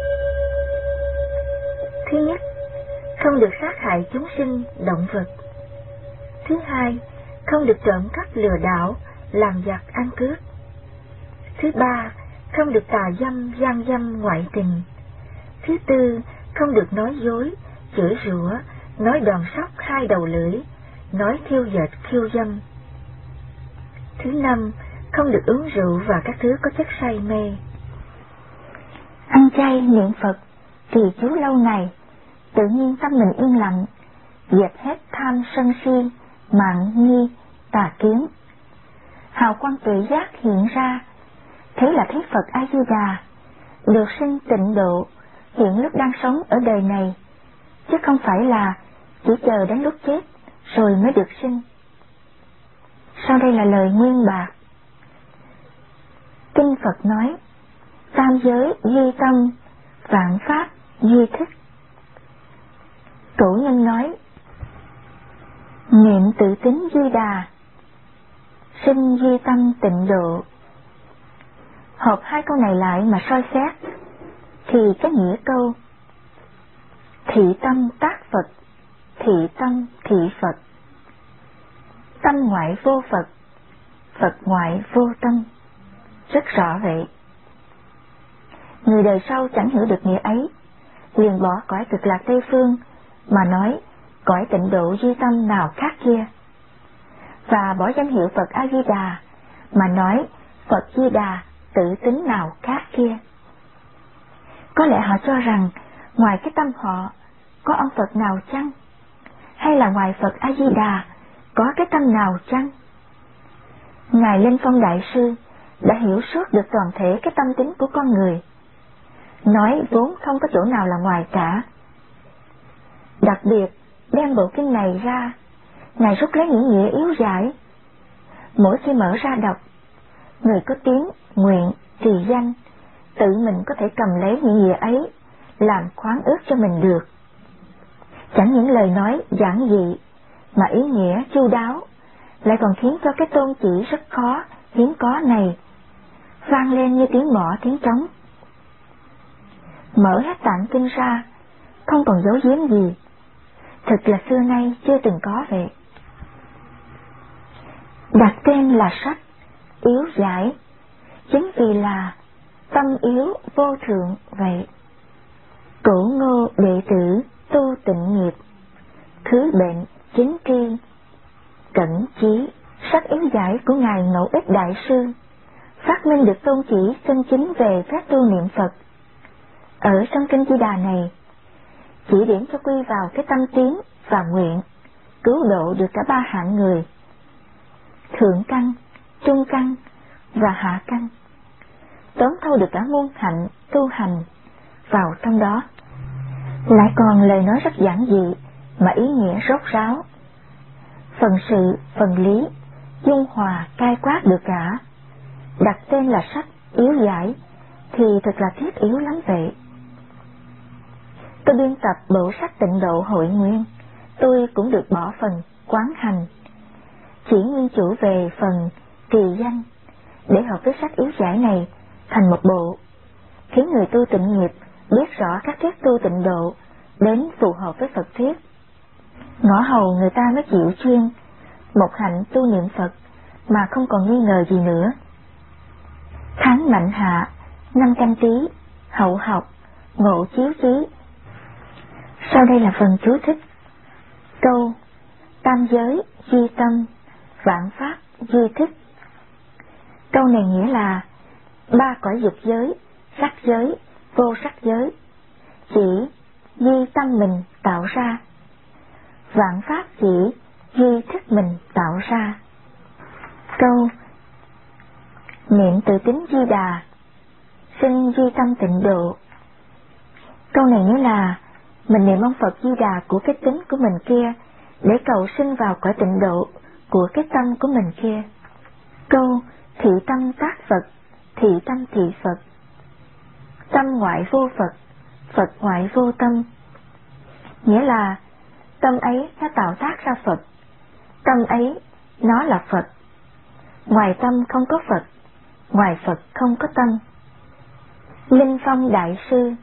Thứ nhất, không được sát hại chúng sinh, động vật. Thứ hai, không được trộm cắp lừa đảo, làm giặc ăn cướp. Thứ ba, không được tà dâm, gian dâm, ngoại tình. Thứ tư, không được nói dối, chửi rủa, nói đòn sóc hai đầu lưỡi, nói thiêu dệt khiêu dâm. Thứ năm, không được uống rượu và các thứ có chất say mê. Ăn chay niệm Phật, trì chú lâu ngày, tự nhiên tâm mình yên lặng, diệt hết tham sân si, mạng nghi, tà kiến. Hào quang tuệ giác hiện ra, thế là thấy Phật A Di Đà, được sinh tịnh độ, hiện lúc đang sống ở đời này, chứ không phải là chỉ chờ đến lúc chết rồi mới được sinh. Sau đây là lời nguyên bạc. Kinh Phật nói, tam giới duy tâm, vạn pháp duy thức. Cổ nhân nói, niệm tự tính duy đà, sinh duy tâm tịnh độ. Hợp hai câu này lại mà soi xét, thì cái nghĩa câu thị tâm tác Phật, thị tâm thị Phật, tâm ngoại vô Phật, Phật ngoại vô tâm, rất rõ vậy. Người đời sau chẳng hiểu được nghĩa ấy, liền bỏ cõi cực lạc Tây Phương mà nói cõi tịnh độ duy tâm nào khác kia, và bỏ danh hiệu Phật A Di Đà mà nói Phật Di Đà tự tính nào khác kia. Có lẽ họ cho rằng ngoài cái tâm họ có ông Phật nào chăng, hay là ngoài Phật A Di Đà có cái tâm nào chăng? Ngài Linh Phong Đại Sư đã hiểu suốt được toàn thể cái tâm tính của con người, nói vốn không có chỗ nào là ngoài cả. Đặc biệt đem bộ kinh này ra, Ngài rút lấy những nghĩa yếu dãi. Mỗi khi mở ra đọc, người có tiếng, nguyện, trì danh, tự mình có thể cầm lấy những nghĩa ấy, làm khoáng ước cho mình được. Chẳng những lời nói giản dị, mà ý nghĩa chu đáo, lại còn khiến cho cái tôn chỉ rất khó, hiếm có này, vang lên như tiếng mõ tiếng trống. Mở hết tạng kinh ra, không còn giấu giếm gì, thật là xưa nay chưa từng có vậy. Đặt tên là sách, yếu giải, chính vì là tâm yếu vô thượng vậy. Cổ ngô đệ tử tu tịnh nghiệp, thứ bệnh chính tri, cẩn chí. Sách yếu giải của Ngài Ngẫu Ích Đại Sư phát minh được tôn chỉ chân chính về phép tu niệm Phật. Ở trong kinh Di Đà này, chỉ điểm cho quy vào cái tâm tiến và nguyện, cứu độ được cả ba hạng người: thượng căn, trung căn và hạ căn, tóm thâu được cả muôn hạnh tu hành vào trong đó. Lại còn lời nói rất giản dị mà ý nghĩa rốt ráo, phần sự, phần lý, dung hòa cai quát được cả. Đặt tên là sách yếu giải thì thật là thiết yếu lắm vậy. Tôi biên tập bộ sách Tịnh Độ Hội Nguyên, tôi cũng được bỏ phần quán hành, chỉ nguyên chủ về phần trì danh, để hợp với sách yếu giải này thành một bộ, khiến người tu tịnh nghiệp biết rõ các thuyết tu tịnh độ đến phù hợp với Phật thuyết. Ngõ hầu người ta mới chịu chuyên một hạnh tu niệm Phật mà không còn nghi ngờ gì nữa. Tháng Mạnh Hạ, năm Canh Tý, hậu học, ngộ chiếu chí. Sau đây là phần chú thích. Câu tam giới duy tâm, vạn pháp duy thức. Câu này nghĩa là ba cõi dục giới, sắc giới, vô sắc giới chỉ duy tâm mình tạo ra, vạn pháp chỉ duy thức mình tạo ra. Câu niệm tự tính Di Đà, sinh duy tâm tịnh độ. Câu này nghĩa là mình niệm ông Phật Di Đà của cái tính của mình kia để cầu sinh vào cõi tịnh độ của cái tâm của mình kia. Câu thị tâm tác Phật, thị tâm thị Phật. Tâm ngoại vô Phật, Phật ngoại vô tâm. Nghĩa là tâm ấy nó tạo tác ra Phật, tâm ấy nó là Phật. Ngoài tâm không có Phật, ngoài Phật không có tâm. Linh Phong Đại Sư.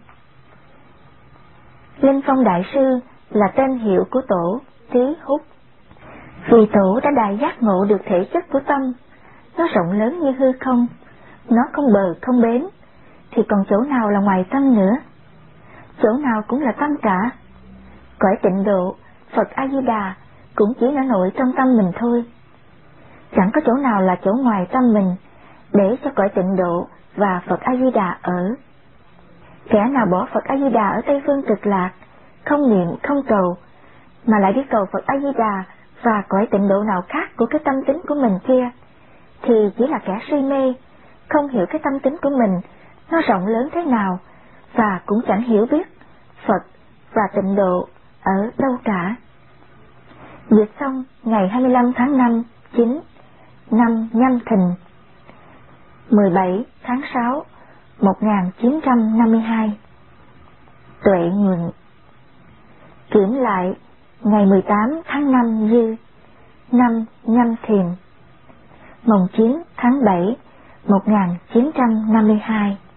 Linh Phong Đại Sư là tên hiệu của tổ Trí Húc. Vì tổ đã đại giác ngộ được thể chất của tâm, nó rộng lớn như hư không, nó không bờ không bến, thì còn chỗ nào là ngoài tâm nữa? Chỗ nào cũng là tâm cả. Cõi tịnh độ, Phật A-di-đà cũng chỉ nở nổi trong tâm mình thôi. Chẳng có chỗ nào là chỗ ngoài tâm mình để cho cõi tịnh độ và Phật A-di-đà ở. Kẻ nào bỏ Phật A-di-đà ở Tây Phương Cực Lạc, không niệm không cầu, mà lại đi cầu Phật A-di-đà và cõi tịnh độ nào khác của cái tâm tính của mình kia, thì chỉ là kẻ si mê, không hiểu cái tâm tính của mình nó rộng lớn thế nào, và cũng chẳng hiểu biết Phật và tịnh độ ở đâu cả. Dịch xong ngày hai mươi lăm tháng năm chín năm Nhâm Thìn, mười bảy tháng sáu một nghìn chín trăm năm mươi hai. Tuệ Nhuận. Kiểm lại ngày mười tám tháng năm Dư, năm Nhâm Thìn, mùng chín tháng bảy một nghìn chín trăm năm mươi hai.